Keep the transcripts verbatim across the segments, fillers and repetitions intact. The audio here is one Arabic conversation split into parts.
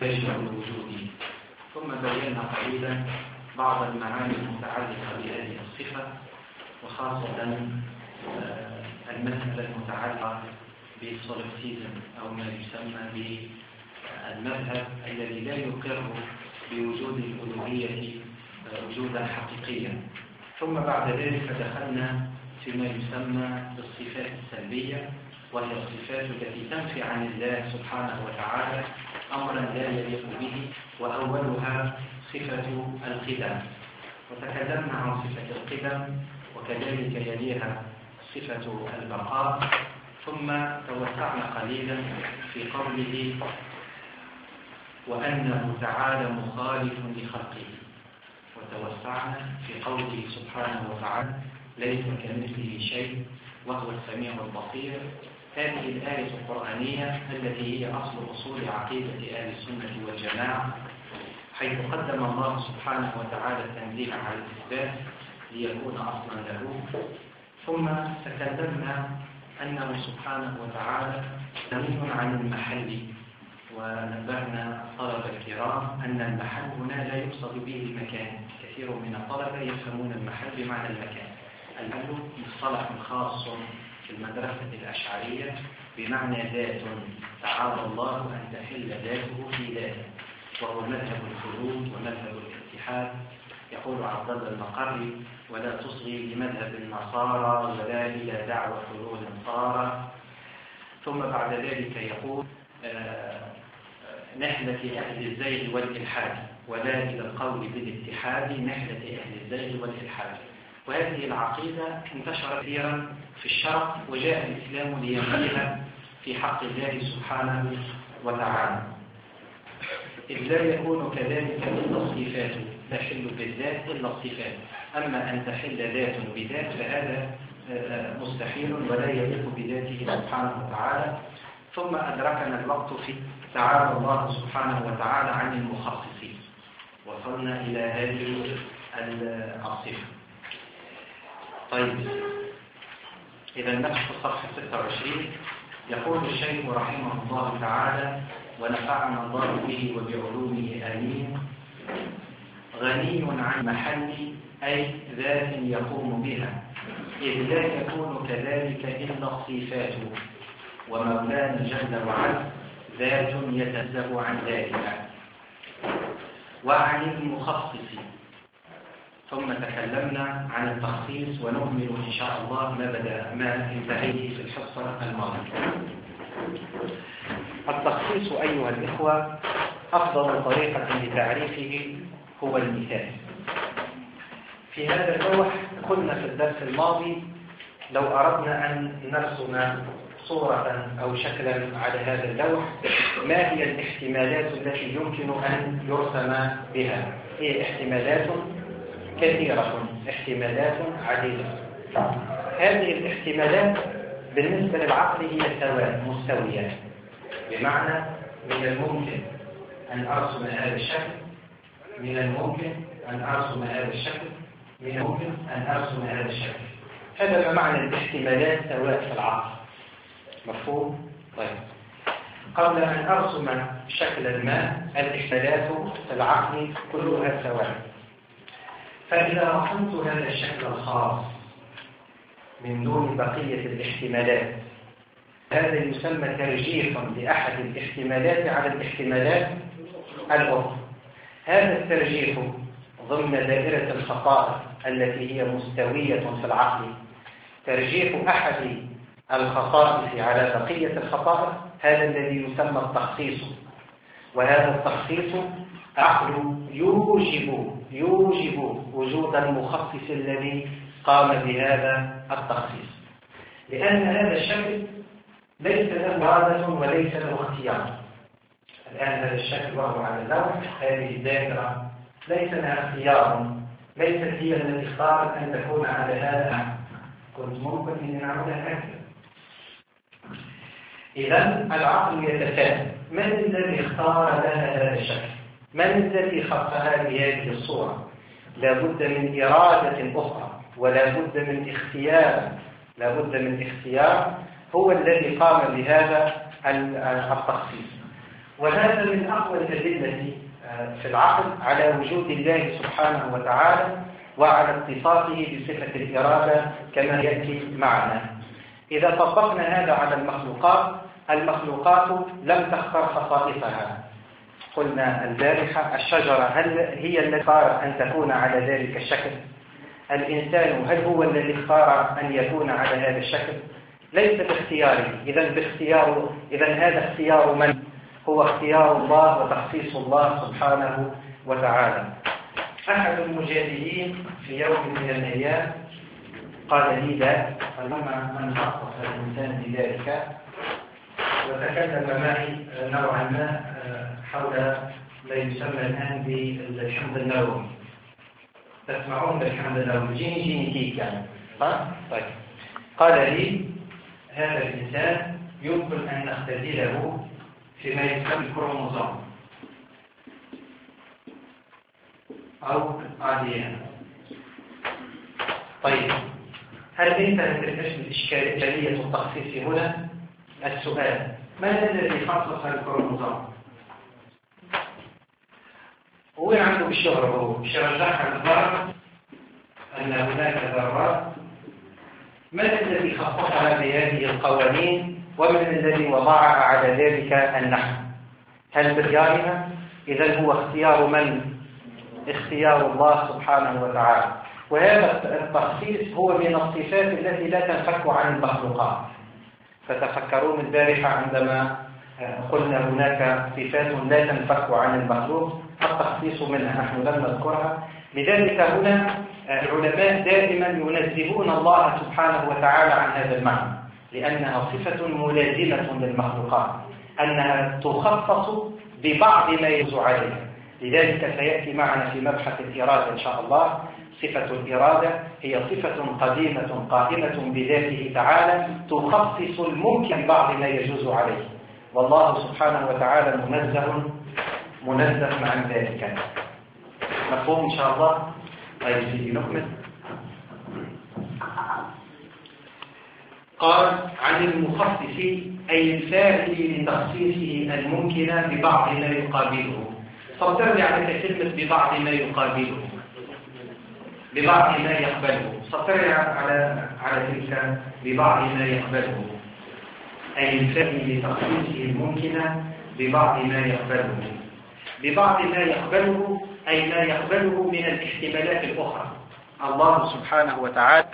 يجمع الوجود. ثم بينا قليلا بعض المعاني المتعلقة بهذه الصفة، وخاصة المسألة المتعلقة بالسوليبسيزم أو ما يسمى بالمذهب الذي لا يقر بوجود الألوهية وجودا حقيقيا. ثم بعد ذلك دخلنا فيما يسمى بالصفات السلبية، وهي الصفات التي تنفي عن الله سبحانه وتعالى أمرا لا يليق به، وأولها صفة القدم. وتكلمنا عن صفة القدم وكذلك يليها صفة البقاء، ثم توسعنا قليلا في قوله وأنه تعالى مخالف لخلقه، وتوسعنا في قوله سبحانه وتعالى ليس كمثله شيء وهو السميع البصير. هذه الآية القرآنية التي هي أصل أصول عقيدة أهل السنة والجماعة، حيث قدم الله سبحانه وتعالى التنزيه على الإثبات ليكون أصلا له. ثم تكلمنا أنه سبحانه وتعالى غني عن المحل، ونبهنا الطلبة الكرام أن المحل هنا لا يقصد به المكان. كثير من الطلبة يفهمون المحل بمعنى المكان. المحل مصطلح خاص في المدرسة الأشعرية بمعنى ذات، تعالى الله أن تحل ذاته في ذاته، وهو مذهب الخلود ومذهب الاتحاد. يقول عبد الله المقري ولا تصغي لمذهب النصارى ولا إلى دعوى حلول صار. ثم بعد ذلك يقول آه نحلة أهل الزيغ والإلحاد، ولا إلى القول بالاتحاد نحلة أهل الزيغ والإلحاد. وهذه العقيدة انتشرت كثيرا في الشرق، وجاء الإسلام لينفيها في حق الله سبحانه وتعالى، إذ لا يكون كذلك إلا الصفات، تحل بالذات إلا الصفات. أما أن تحل ذات بذات فهذا مستحيل ولا يليق بذاته سبحانه وتعالى. ثم أدركنا الوقت في تعالى الله سبحانه وتعالى عن المخصصين، وصلنا إلى هذه الصفة. طيب، إذا نفتح صفحة ستة وعشرين. يقول الشيخ رحمه الله تعالى ونفعنا الله به وبعلومه آمين: غني عن محل أي ذات يقوم بها، إذ لا يكون كذلك إلا الصفات، ومولانا جل وعلا ذات يتنزه عن ذلك. وعن المخصص ثم تكلمنا عن التخصيص، ونكمل إن شاء الله ما بدأ ما انتهيه في الحصة الماضية. التخصيص أيها الإخوة أفضل طريقة لتعريفه هو المثال. في هذا اللوح قلنا في الدرس الماضي لو أردنا أن نرسم صورة أو شكلا على هذا اللوح ما هي الاحتمالات التي يمكن أن يرسم بها؟ هي احتمالات كثيرة، احتمالات عديدة. هذه الاحتمالات بالنسبة للعقل هي سواء مستوية، بمعنى من الممكن أن أرسم هذا الشكل، من الممكن أن أرسم هذا الشكل، من الممكن أن أرسم هذا الشكل. هذا ما معنى الاحتمالات سواء في العقل. مفهوم؟ طيب، قبل أن أرسم شكلا ما الاحتمالات في العقل كلها سواء. فإذا رسمت هذا الشكل الخاص من دون بقية الاحتمالات، هذا يسمى ترجيح لأحد الاحتمالات على الاحتمالات الأخرى. هذا الترجيح ضمن دائرة الخصائص التي هي مستوية في العقل. ترجيح أحد الخصائص على بقية الخصائص هذا الذي يسمى التخصيص. وهذا التخصيص عقل يوجب يوجب وجود المخصص الذي قام بهذا التخصيص، لأن هذا الشكل ليس له إرادة وليس له اختيار. الآن هذا الشكل وهو على اللوح، هذه الدائرة ليس لها اختيار، ليست هي التي اختارت أن تكون على هذا، كنت ممكن أن نعملها هكذا. إذا العقل يتساءل: من الذي اختار لها هذا الشكل؟ من الذي خصها بهذه الصورة؟ لا بد من إرادة أخرى، ولا بد من اختيار، لا بد من اختيار هو الذي قام بهذا التخصيص. وهذا من أقوى الأدلة في العقل على وجود الله سبحانه وتعالى وعلى اتصافه بصفة الإرادة كما يأتي معنا. إذا طبقنا هذا على المخلوقات، المخلوقات لم تختر خصائصها. قلنا البارحة الشجرة هل هي التي اختارت أن تكون على ذلك الشكل؟ الإنسان هل هو الذي اختار أن يكون على هذا الشكل؟ ليس باختياره. إذا باختيار إذا هذا اختيار من؟ هو اختيار الله وتخصيص الله سبحانه وتعالى. أحد المجادلين في يوم من الأيام قال لي لا، فلما من خصص الإنسان بذلك وتكلم معي نوعا ما حول ما يسمى الآن بالحمض النووي. تسمعون بالحمض النووي؟ جيني جينيتيك يعني. طيب. قال لي هذا الإنسان يمكن أن نختزله فيما يسمى الكروموزوم أو آدي إن. طيب، هل أنت تدرس الإشكالية التخصيص هنا؟ السؤال: من الذي خصص الكروموزوم؟ هو عنده بالشهر، هو شرح الضرر أن هناك ذرات. من الذي خصصها بهذه القوانين ومن الذي وضعها على ذلك النحو؟ هل باختيارها؟ إذا هو اختيار من؟ اختيار الله سبحانه وتعالى. وهذا التخصيص هو من الصفات التي لا تنفك عن المخلوقات. فتفكرون البارحة عندما قلنا هناك صفات لا تنفك عن المخلوق، التخصيص منها نحن لم نذكرها. لذلك هنا العلماء دائما ينزهون الله سبحانه وتعالى عن هذا المعنى، لأنها صفة ملازمة للمخلوقات، أنها تخصص ببعض ما يجوز عليها. لذلك سيأتي معنا في مبحث الإرادة إن شاء الله. صفة الإرادة هي صفة قديمة قائمة بذاته تعالى تخصص الممكن ببعض ما يجوز عليه، والله سبحانه وتعالى منزه منزه عن ذلك. مفهوم إن شاء الله؟ طيب سيدي نكمل. قال: عن المخصص أي الفاعل لتخصيصه الممكن ببعض ما يقابله. سأترجع على كلمة ببعض ما يقابله، ببعض ما يقبله. سأترجع على على تلك ببعض ما يقبله، أي الفاعل لتخصيصه الممكن ببعض ما يقبله. ببعض ما يقبله أي ما يقبله من الاحتمالات الأخرى. الله سبحانه وتعالى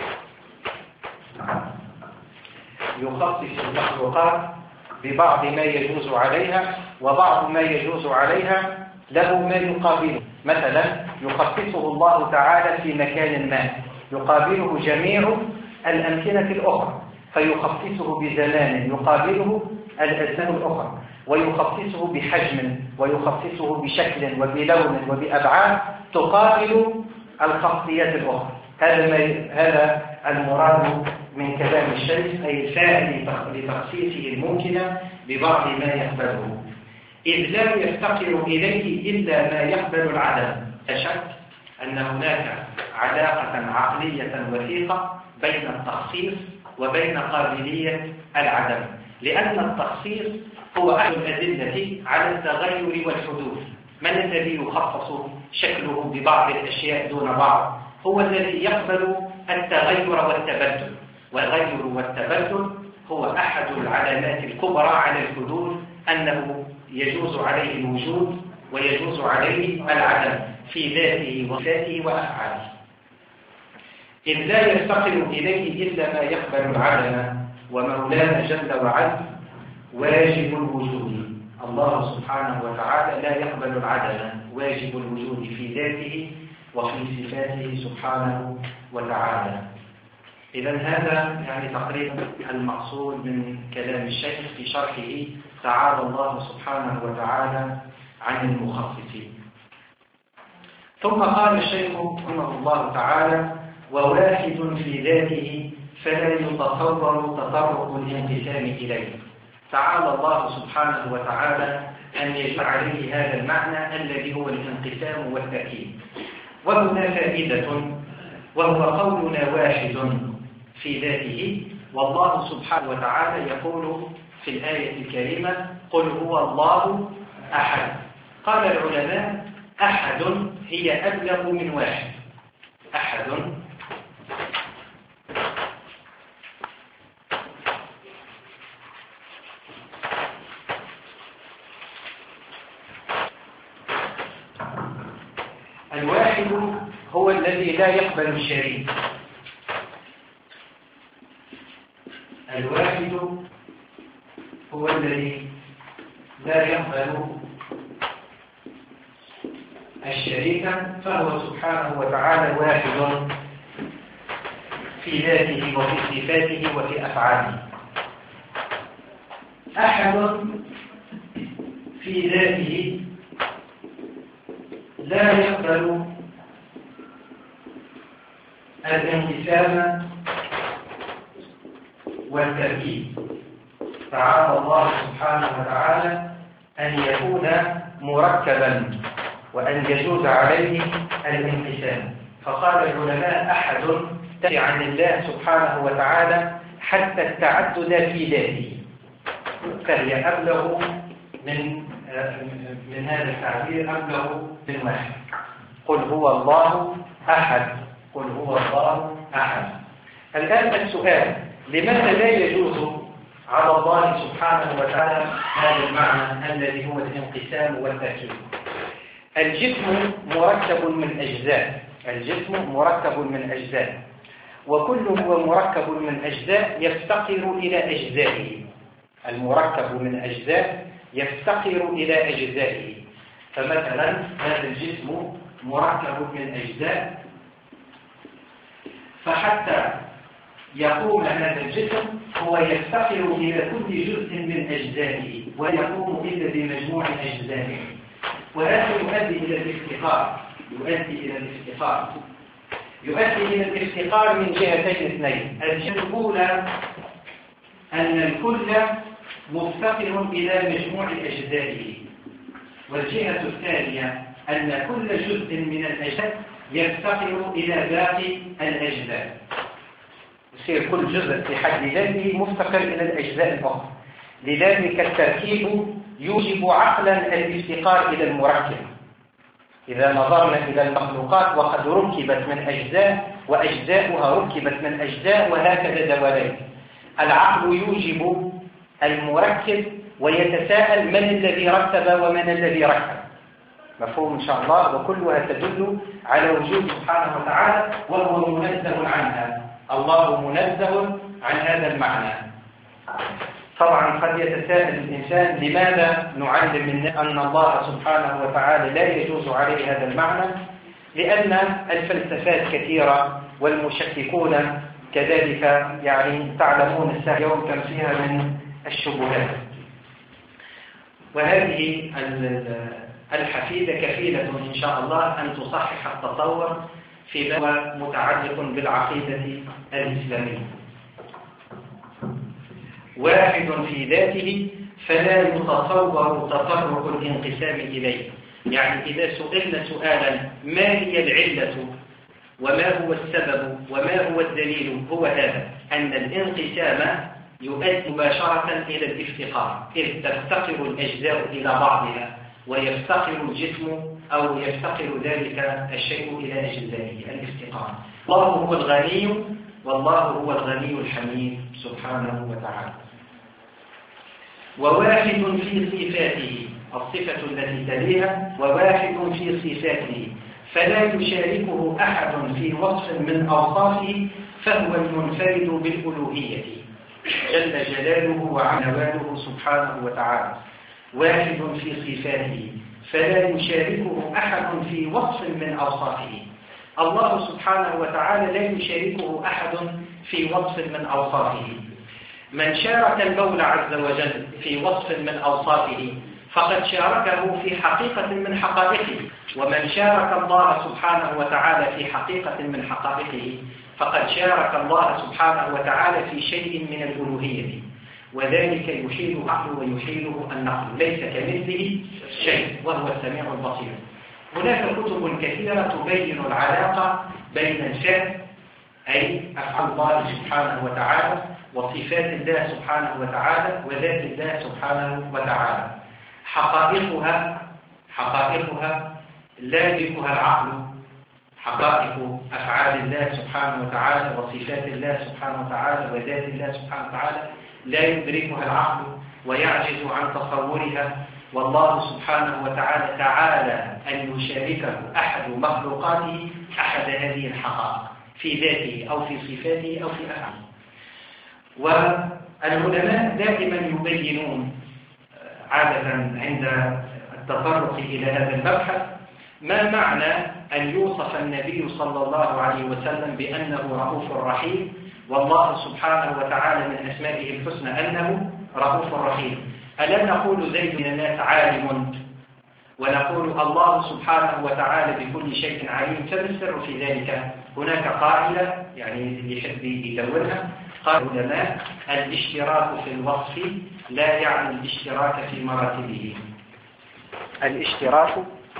يخصص المخلوقات ببعض ما يجوز عليها، وبعض ما يجوز عليها له ما يقابله. مثلا يخصصه الله تعالى في مكان ما يقابله جميع الأمكنة الأخرى، فيخصصه بزمان يقابله الأزمان الأخرى، ويخصصه بحجم، ويخصصه بشكل وبلون وبأبعاد تقابل الخاصيات الأخرى. هذا ما هذا المراد من كلام الشيخ، أي الفاعل لتخصيصه الممكن ببعض ما يقبله، إذ لا يفتقر إليه إلا ما يقبل العدم. لا شك أن هناك علاقة عقلية وثيقة بين التخصيص وبين قابلية العدم، لأن التخصيص هو أحد الأدلة على التغير والحدوث. من الذي يخصص شكله ببعض الأشياء دون بعض؟ هو الذي يقبل التغير والتبدل، والغير والتبدل هو أحد العلامات الكبرى على الحدوث، أنه يجوز عليه الوجود ويجوز عليه العدم في ذاته وصفاته وأفعاله. إذ لا يفتقر إليه إلا ما يقبل العدم، ومولانا جل وعلا واجب الوجود. الله سبحانه وتعالى لا يقبل العدم، واجب الوجود في ذاته وفي صفاته سبحانه وتعالى. إذا هذا يعني تقريبا المقصود من كلام الشيخ في شرحه تعالى الله سبحانه وتعالى عن المخصصين. ثم قال الشيخ رحمه الله تعالى: وواحد في ذاته فلا يتصور تطرق الانقسام إليه. تعالى الله سبحانه وتعالى أن يجعل عليه هذا المعنى الذي هو الانقسام والتأكيد. وهنا فائدة، وهو قولنا واحد في ذاته، والله سبحانه وتعالى يقول في الآية الكريمة: قل هو الله أحد. قال العلماء أحد هي أبلغ من واحد. أحد الواحد هو الذي لا يقبل الشريك. الواحد هو الذي لا يقبل الشريك، فهو سبحانه وتعالى واحد في ذاته وفي صفاته وفي أفعاله. أحد في ذاته لا يقبل الانقسام والتركيب. تعالى الله سبحانه وتعالى أن يكون مركبا وأن يجوز عليه الانقسام. فقال العلماء أحد تنفي عن الله سبحانه وتعالى حتى التعدد في ذاته، فهي أبلغ من من هذا التعبير، أبلغ من واحد. قل هو الله أحد، قل هو الله أحد. الآن السؤال: لماذا لا يجوز على الله سبحانه وتعالى هذا المعنى الذي هو الانقسام والتركيب؟ الجسم مركب من أجزاء، الجسم مركب من أجزاء، وكل هو مركب من أجزاء يفتقر إلى أجزائه. المركب من أجزاء يفتقر إلى أجزائه. فمثلا هذا الجسم مركب من أجزاء، فحتى يقوم هذا الجسم هو يفتقر إلى كل جزء من أجزائه، ويقوم إلا بمجموع أجزائه، وهذا يؤدي إلى الافتقار. يؤدي إلى الافتقار يؤدي إلى الافتقار من جهتين اثنين. الجهة الأولى أن الكل مفتقر إلى مجموع أجزائه، والجهة الثانية أن كل جزء من الأجزاء يفتقر إلى باقي الأجزاء. يصير كل جزء في حد ذاته مفتقر إلى الأجزاء الأخرى. لذلك التركيب يوجب عقلا الافتقار إلى المركب. إذا نظرنا إلى المخلوقات وقد ركبت من أجزاء وأجزاؤها ركبت من أجزاء وهكذا دواليك، العقل يوجب المركب ويتساءل من الذي رتب ومن الذي ركب. مفهوم إن شاء الله؟ وكلها تدل على وجود سبحانه وتعالى وهو منزه عنها. الله منزه عن هذا المعنى. طبعا قد يتساءل الإنسان: لماذا نعلم الناس أن الله سبحانه وتعالى لا يجوز عليه هذا المعنى؟ لأن الفلسفات كثيرة والمشككون كذلك، يعني تعلمون الساعة يوم كم فيها من الشبهات. وهذه الحفيدة كفيلة إن شاء الله أن تصحح التصور في باب متعلق بالعقيدة الإسلامية. واحد في ذاته فلا يتصور تطرق الانقسام إليه. يعني إذا سئلنا سؤالا: ما هي العلة وما هو السبب وما هو الدليل؟ هو هذا، أن الانقسام يؤدي مباشرة إلى الافتقار، إذ تفتقر الأجزاء إلى بعضها ويفتقر الجسم أو يفتقر ذلك الشيء إلى أجزائه، الافتقار. الله هو الغني والله هو الغني الحميد سبحانه وتعالى. وواحد في صفاته، الصفة التي تليها، وواحد في صفاته فلا يشاركه أحد في وصف من أوصافه، فهو المنفرد بالألوهية جل جلاله وعنواله سبحانه وتعالى. واحد في صفاته فلا يشاركه أحد في وصف من أوصافه. الله سبحانه وتعالى لا يشاركه أحد في وصف من أوصافه. من شارك المولى عز وجل في وصف من أوصافه فقد شاركه في حقيقة من حقائقه، ومن شارك الله سبحانه وتعالى في حقيقة من حقائقه فقد شارك الله سبحانه وتعالى في شيء من الألوهية، وذلك يحيله العقل ويحيله النقل، ليس كمثله شيء وهو السميع البصير. هناك كتب كثيرة تبين العلاقة بين الفعل، أي أفعال الله سبحانه وتعالى، وصفات الله سبحانه وتعالى، وذات الله سبحانه وتعالى. حقائقها حقائقها لا يدركها العقل، حقائق أفعال الله سبحانه وتعالى وصفات الله سبحانه وتعالى وذات الله سبحانه وتعالى لا يدركها العقل ويعجز عن تصورها. والله سبحانه وتعالى تعالى أن يشاركه أحد مخلوقاته أحد هذه الحقائق في ذاته أو في صفاته أو في أفعاله. والعلماء دائما يبينون عادة عند التطرق إلى هذا المبحث ما معنى أن يوصف النبي صلى الله عليه وسلم بأنه رؤوف رحيم، والله سبحانه وتعالى من أسمائه الحسنى أنه رؤوف رحيم. ألا نقول زيد من الناس عالم ونقول الله سبحانه وتعالى بكل شيء عليم؟ فما السر في ذلك؟ هناك قاعدة يعني اللي يحب يدورها، قال العلماء الاشتراك في الوصف لا يعني الاشتراك في مراتبه. الاشتراك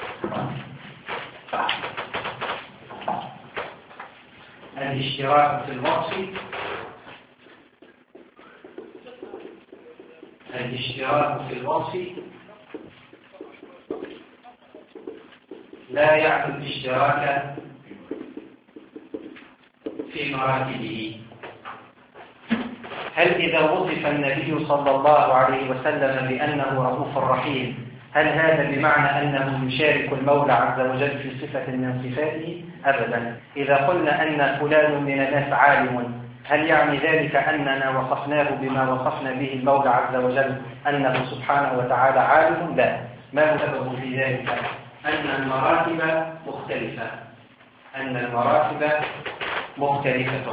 الاشتراك في الوصف الاشتراك في الوصف لا يعني الاشتراك في مراتبه. هل إذا وصف النبي صلى الله عليه وسلم بأنه رؤوف رحيم هل هذا بمعنى أنه يشارك المولى عز وجل في صفة من صفاته؟ أبدا. إذا قلنا أن فلان من الناس عالم هل يعني ذلك أننا وصفناه بما وصفنا به المولى عز وجل أنه سبحانه وتعالى عالم؟ لا. ما هو سبب في ذلك؟ أن المراتب مختلفة أن المراتب مختلفة.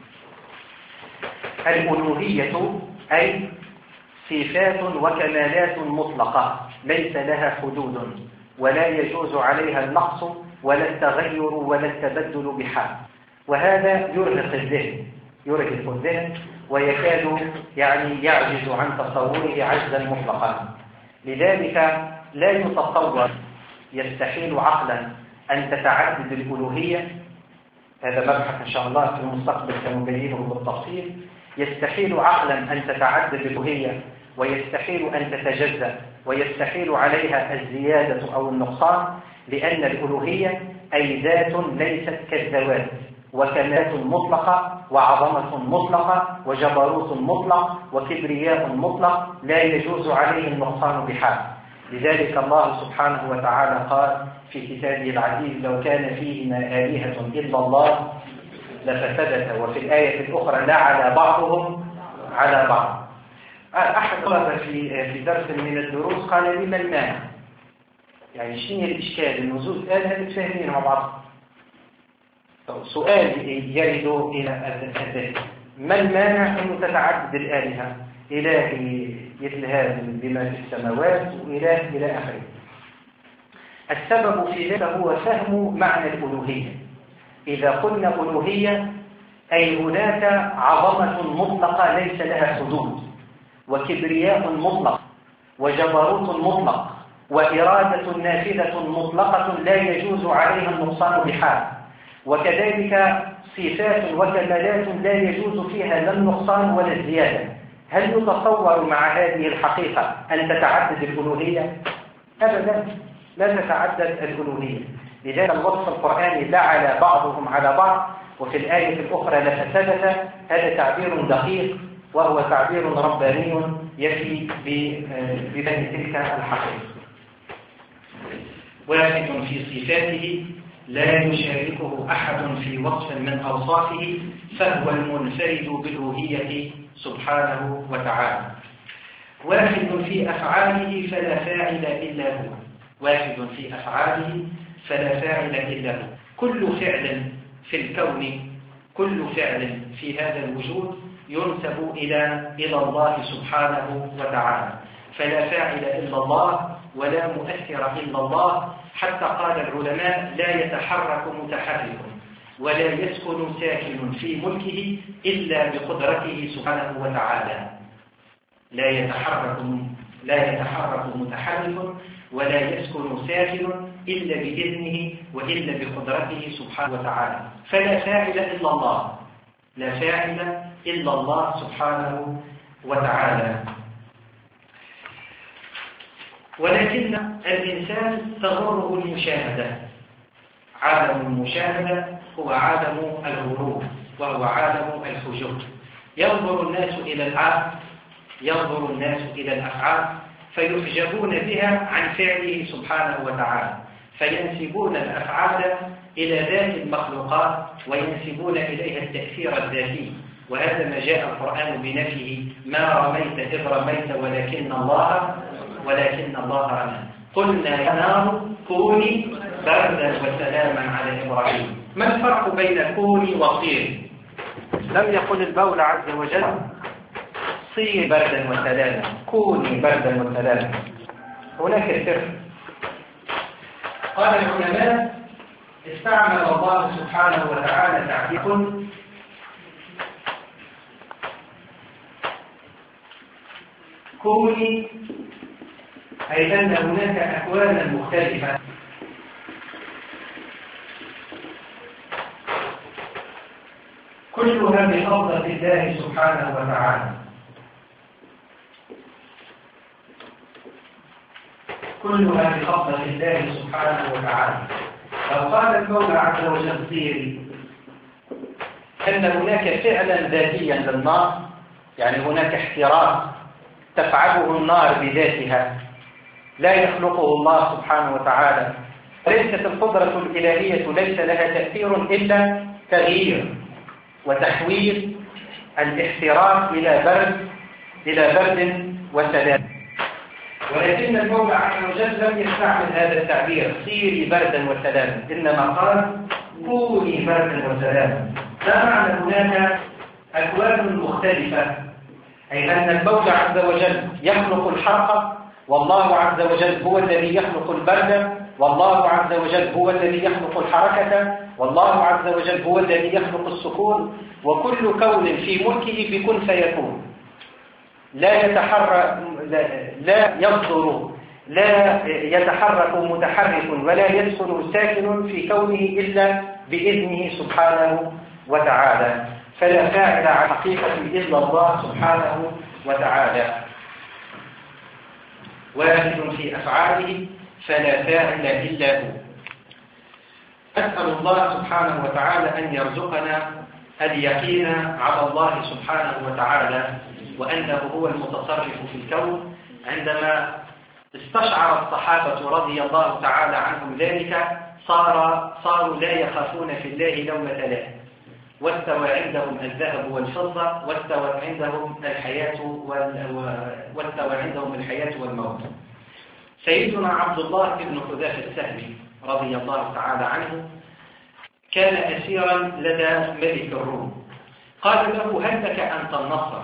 الألوهية أي صفات وكمالات مطلقة ليس لها حدود ولا يجوز عليها النقص ولا التغير ولا التبدل بحال، وهذا يرهق الذهن يرهق الذهن ويكاد يعني يعجز عن تصوره عجزا مطلقا. لذلك لا يتصور يستحيل عقلا أن تتعدد الألوهية. هذا مبحث إن شاء الله في المستقبل سنبينه بالتفصيل. يستحيل عقلا أن تتعدد الألوهية ويستحيل أن تتجزأ ويستحيل عليها الزيادة أو النقصان، لأن الألوهية أي ذات ليست كالذوات وكمالات مطلقة وعظمة مطلقة وجبروت مطلق وكبرياء مطلق لا يجوز عليه النقصان بحال. لذلك الله سبحانه وتعالى قال في كتابه العزيز لو كان فيهما آلهة إلا الله لفسدتا، وفي الآية الأخرى لا على بعضهم على بعض. أحد طلب في في درس من الدروس قال لي ما المانع؟ يعني شنو الإشكال؟ النزول آلهة متفاهمين مع بعض. سؤال يرد إلى الذهن ما المانع أن تتعدد الآلهة؟ إله يتلهى بما في السماوات وإله إلى آخره. السبب في ذلك هو فهم معنى الألوهية. إذا قلنا ألوهية أي هناك عظمة مطلقة ليس لها حدود وكبرياء مطلق وجبروت مطلق وإرادة نافذة مطلقة لا يجوز عليها النقصان بحال، وكذلك صفات وكمالات لا يجوز فيها لا النقصان ولا الزيادة. هل يتصور مع هذه الحقيقة أن تتعدد الألوهية؟ أبدا لا تتعدد الألوهية. لذلك الوصف القرآني لا على بعضهم على بعض وفي الآية الأخرى لفسدتا، هذا تعبير دقيق وهو تعبير رباني يفي ببين تلك الحقيقة. واحد في صفاته لا يشاركه أحد في وصف من أوصافه فهو المنفرد بالألوهية سبحانه وتعالى. واحد في أفعاله فلا فاعل إلا هو واحد في أفعاله فلا فاعل إلا هو. كل فعل في الكون كل فعل في هذا الوجود ينسب إلى إلى الله سبحانه وتعالى، فلا فاعل إلا الله ولا مؤثر إلا الله. حتى قال العلماء لا يتحرك متحرك ولا يسكن ساكن في ملكه إلا بقدرته سبحانه وتعالى. لا يتحرك لا يتحرك متحرك ولا يسكن ساكن إلا بإذنه وإلا بقدرته سبحانه وتعالى. فلا فاعل إلا الله لا فاعل إلا الله سبحانه وتعالى. ولكن الإنسان تغره المشاهدة. عالم المشاهدة هو عالم الغرور، وهو عالم الفجور. ينظر الناس إلى الأفعال ينظر الناس إلى الأفعال فيحجبون بها عن فعله سبحانه وتعالى، فينسبون الأفعال إلى ذات المخلوقات وينسبون إليها التأثير الذاتي، وهذا ما جاء القرآن بنفيه: ما رميت إذ رميت ولكن الله ولكن الله رمى. قلنا يا نار كوني بردا وسلاما على إبراهيم. ما الفرق بين كوني وصير؟ لم يقل المولى عز وجل صير بردا وسلاما، كوني بردا وسلاما، هناك سر. قال العلماء: استعمل الله سبحانه وتعالى تعبير كوني، أي أن هناك أكوانا مختلفة كلها بفضل الله سبحانه وتعالى، كلها بفضل الله سبحانه وتعالى. لو قال المولى عز وجل صيري، أن هناك فعلا ذاتيا للنار، يعني هناك احتراق تفعله النار بذاتها لا يخلقه الله سبحانه وتعالى، ليست القدرة الإلهية ليس لها تأثير إلا تغيير وتحويل الاحتراق إلى برد إلى برد وسلام. ولكن المولى عز وجل لم يستعمل هذا التعبير صيري بردا وسلاما، إنما قال كوني بردا وسلاما. لا معنى هناك أكوان مختلفة، أي أن المولى عز وجل يخلق الحرق، والله عز وجل هو الذي يخلق البرد، والله عز وجل هو الذي يخلق الحركة، والله عز وجل هو الذي يخلق السكون، وكل كون في ملكه بكن فيكون، لا يتحرك لا, لا يصدر لا يتحرك متحرك ولا يسكن ساكن في كونه إلا بإذنه سبحانه وتعالى، فلا فاعل على حقيقة إلا الله سبحانه وتعالى، واحد في أفعاله فلا فاعل إلا هو. أسأل الله سبحانه وتعالى أن يرزقنا اليقين على الله سبحانه وتعالى وأنه هو المتصرف في الكون. عندما استشعر الصحابة رضي الله تعالى عنهم ذلك صار صاروا لا يخافون في الله لومة لائم، واستوى عندهم الذهب والفضة، واستوى عندهم الحياة واستوى عندهم الحياة والموت. سيدنا عبد الله بن حذافة السهمي رضي الله تعالى عنه كان أسيرا لدى ملك الروم، قال له: هل لك أن تنصر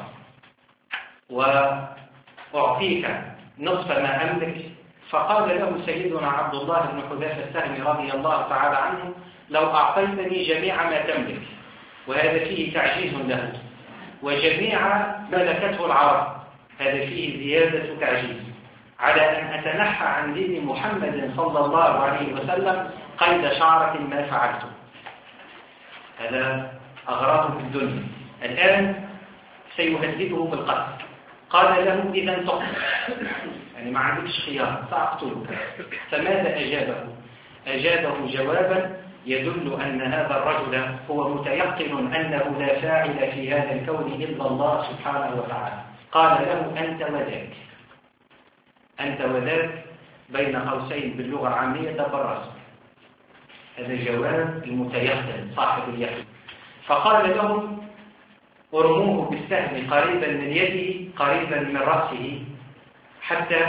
وأعطيك نصف ما أملك؟ فقال له سيدنا عبد الله بن حذافة السهمي رضي الله تعالى عنه: لو أعطيتني جميع ما تملك، وهذا فيه تعجيز له، وجميع ملكته العرب، هذا فيه زيادة تعجيز، على أن أتنحى عن دين محمد صلى الله عليه وسلم قيد شعرة ما فعلته. هذا أغراض في الدنيا. الآن سيهدده بالقتل. قال له: إذا تقتل، يعني ما عندكش خيار، سأقتلك. فماذا أجابه؟ أجابه جوابا يدل أن هذا الرجل هو متيقن أنه لا فاعل في هذا الكون إلا الله سبحانه وتعالى. قال له: أنت وذاك، أنت وذاك بين قوسين باللغة العامية تبرز. هذا جواب المتيقن صاحب اليقين. فقال لهم: ارموه بالسهم قريبا من يده قريبا من رأسه حتى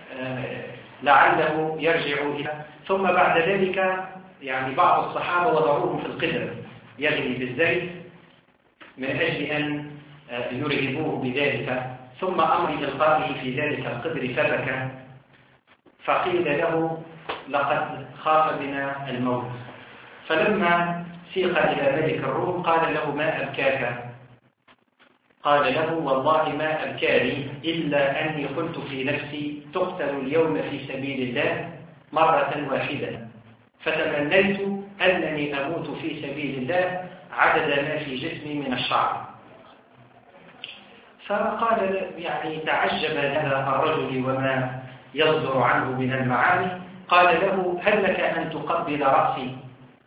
لعله يرجع إلى. ثم بعد ذلك يعني بعض الصحابة وضعوه في القدر يغلي بالزيت من أجل أن يرهبوه بذلك، ثم أمر إلقائه في ذلك القدر فبكى. فقيل له: لقد خاف بنا الموت. فلما سيق إلى ملك الروم قال له: ما أبكاك؟ قال له: والله ما أبكاني إلا أني قلت في نفسي تقتل اليوم في سبيل الله مرة واحدة، فتمنيت أنني أموت في سبيل الله عدد ما في جسمي من الشعر. فقال يعني تعجب هذا الرجل وما يصدر عنه من المعاني، قال له: هل لك أن تقبل رأسي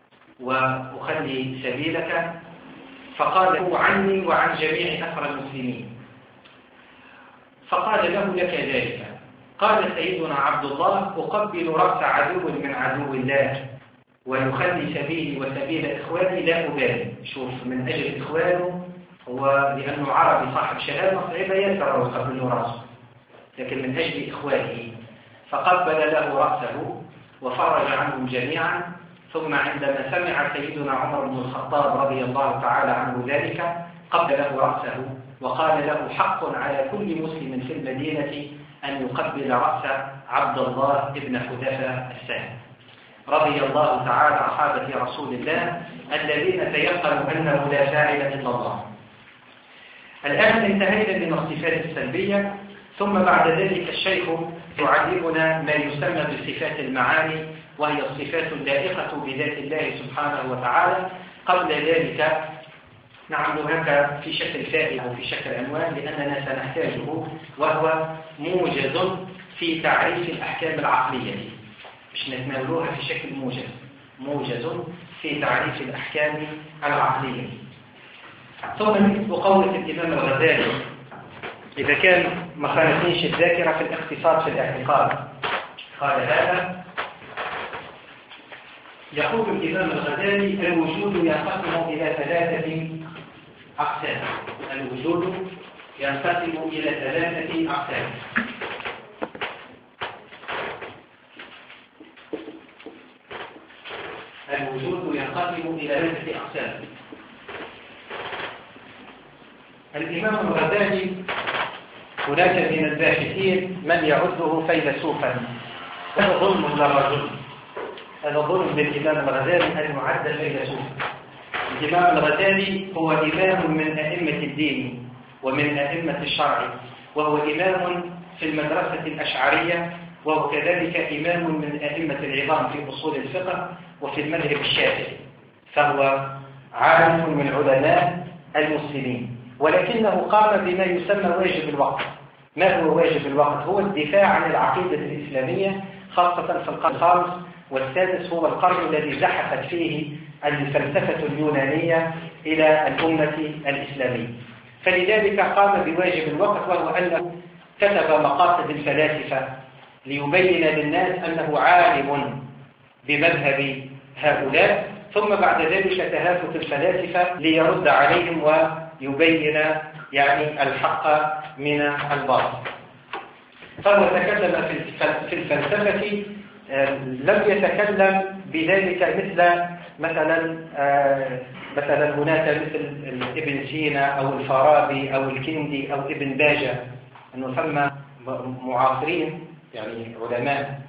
وأخلي سبيلك؟ فقال له: عني وعن جميع أسرى المسلمين. فقال له: لك ذلك. قال سيدنا عبد الله: أقبل رأس عدو من عدو الله ويخلي سبيلي وسبيل إخواني لا أبالي. شوف، من أجل إخوانه، هو لأنه عربي صاحب شهادة صعبة يسر ويقبل رأسه، لكن من أجل إخوانه فقبل له رأسه وفرج عنهم جميعا. ثم عندما سمع سيدنا عمر بن الخطاب رضي الله تعالى عنه ذلك قبل له رأسه وقال له: حق على كل مسلم في المدينة أن يقبل رأس عبد الله بن حذافة السهم رضي الله تعالى عن صحابة رسول الله الذين تيقنوا أنه لا فاعل إلا الله. الآن انتهينا من الصفات السلبية، ثم بعد ذلك الشيخ يعلمنا ما يسمى بصفات المعاني، وهي الصفات اللائقة بذات الله سبحانه وتعالى. قبل ذلك نعملها في شكل فائدة أو في شكل عنوان لأننا سنحتاجه، وهو موجز في تعريف الأحكام العقلية. مش نتناولوها في شكل موجز، موجز في تعريف الأحكام العقلية. ثم مثل قولة الإمام الغزالي، إذا كان ما خانتنيش الذاكرة، في الاقتصاد في الاعتقاد قال هذا: يقول الإمام الغزالي: الوجود ينقسم إلى ثلاثة أقسام. الوجود ينقسم إلى ثلاثة أقسام. الوجود ينقسم إلى ثلاثة أقسام. الإمام الغزالي هناك من الباحثين من يعده فيلسوفا، هذا ظلم للرجل، هذا ظلم بالإمام الغزالي أن يعد فيلسوفا. الإمام الغزالي هو إمام من أئمة الدين ومن أئمة الشرع، وهو إمام في المدرسة الأشعرية، وهو كذلك إمام من أئمة العظام في أصول الفقه وفي المذهب الشافعي، فهو عالم من علماء المسلمين، ولكنه قام بما يسمى واجب الوقت. ما هو واجب الوقت؟ هو الدفاع عن العقيدة الإسلامية، خاصة في القرن الخامس والسادس، هو القرن الذي زحفت فيه الفلسفة اليونانية إلى الأمة الإسلامية. فلذلك قام بواجب الوقت، وهو أنه كتب مقاصد الفلاسفة ليبين للناس أنه عالم بمذهب هؤلاء، ثم بعد ذلك تهافت الفلاسفة ليرد عليهم ويبين يعني الحق من الباطل. فهو تكلم في الفلسفة، لم يتكلم بذلك مثل مثلا مثلا هناك مثل ابن سينا أو الفارابي أو الكندي أو ابن باجة، أنه ثم معاصرين يعني علماء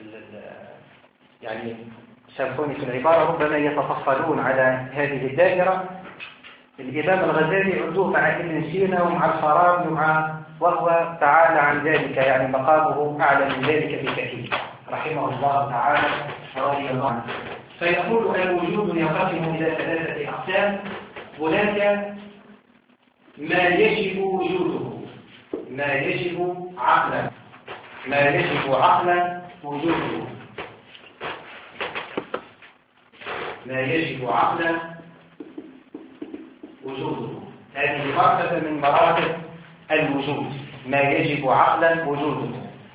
يعني سامحوني في العبارة ربما يتفصلون على هذه الدائرة. الإمام الغزالي يعدوه مع ابن سينا ومع الفارابي ومع وهو تعالى عن ذلك، يعني مقامه أعلى من ذلك بكثير رحمه الله تعالى رضي الله عنه. فيقول: الوجود ينقسم إلى ثلاثة أقسام. هناك ما يجب وجوده، ما يجب عقلا، ما يجب عقلا وجوده، ما يجب عقلا وجوده. هذه مرتبة من مراتب الوجود، ما يجب عقلا وجوده.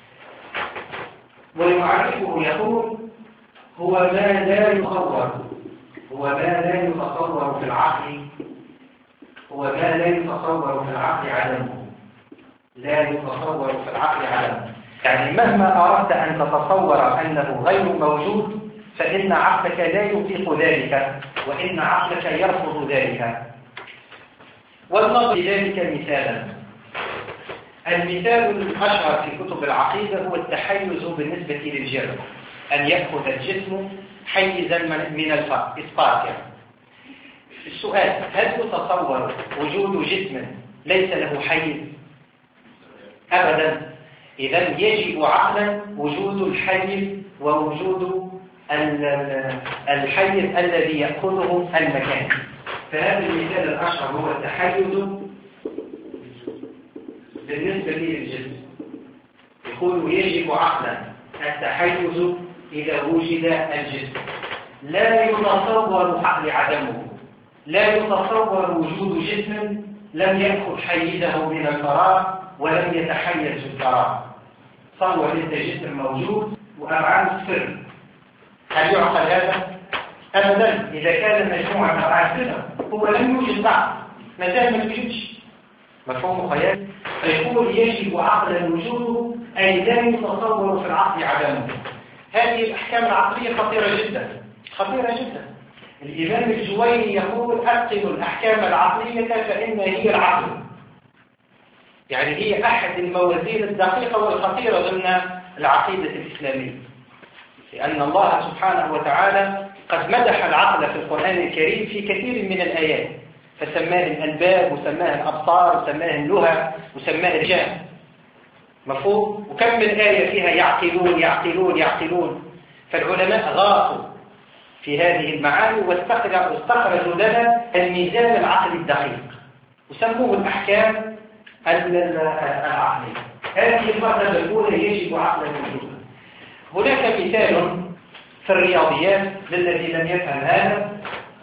ويعرفه يقول: هو ما لا يتصور، هو ما لا يتصور في العقل، هو ما لا يتصور في العقل عدمه، لا يتصور في العقل عدمه. يعني مهما أردت أن تتصور أنه غير موجود فإن عقلك لا يطيق ذلك، وإن عقلك يرفض ذلك. والنظر لذلك مثالا، المثال الأشهر في كتب العقيدة هو التحيز بالنسبة للجسم، أن يأخذ الجسم حيزا من الفرق إسقاط. يعني السؤال: هل يتصور وجود جسم ليس له حيز؟ أبدا. إذن يجب عقلا وجود الحيز ووجود الحيز الذي يأخذه المكان. فهذا المثال الأشهر هو التحيز بالنسبة للجسم، يقول يجب عقلا التحيز إذا وجد الجسم، لا يتصور لعدمه، لا يتصور وجود جسم لم يأخذ حيزه من الفراغ ولم يتحيز في الفراغ. تصور أنت جسم موجود وأبعاد صفر، هل يعقل هذا؟ أبدا. إذا كان مجموعة أبعاد صفر هو لم يوجد بعد، ما زال ما يوجدش. مفهوم خيال؟ فيقول يجب عقلا وجوده أي لا يتصور في العقل عدمه. هذه الأحكام العقلية خطيرة جدا، خطيرة جدا. الإمام الجويني يقول أتقنوا الأحكام العقلية فإن هي العقل، يعني هي أحد الموازين الدقيقة والخطيرة ضمن العقيدة الإسلامية، لأن الله سبحانه وتعالى قد مدح العقل في القرآن الكريم في كثير من الآيات، فسماه الألباب وسماه الأبصار وسماه اللهى وسماه الجان. مفهوم؟ وكم من آية فيها يعقلون يعقلون يعقلون. فالعلماء غاصوا في هذه المعاني واستخرجوا لنا الميزان العقلي الدقيق وسموه الأحكام العقلية. هذه المرتبة الأولى يجب عقلا وجودا. هناك مثال في الرياضيات للذي لم يفهم هذا.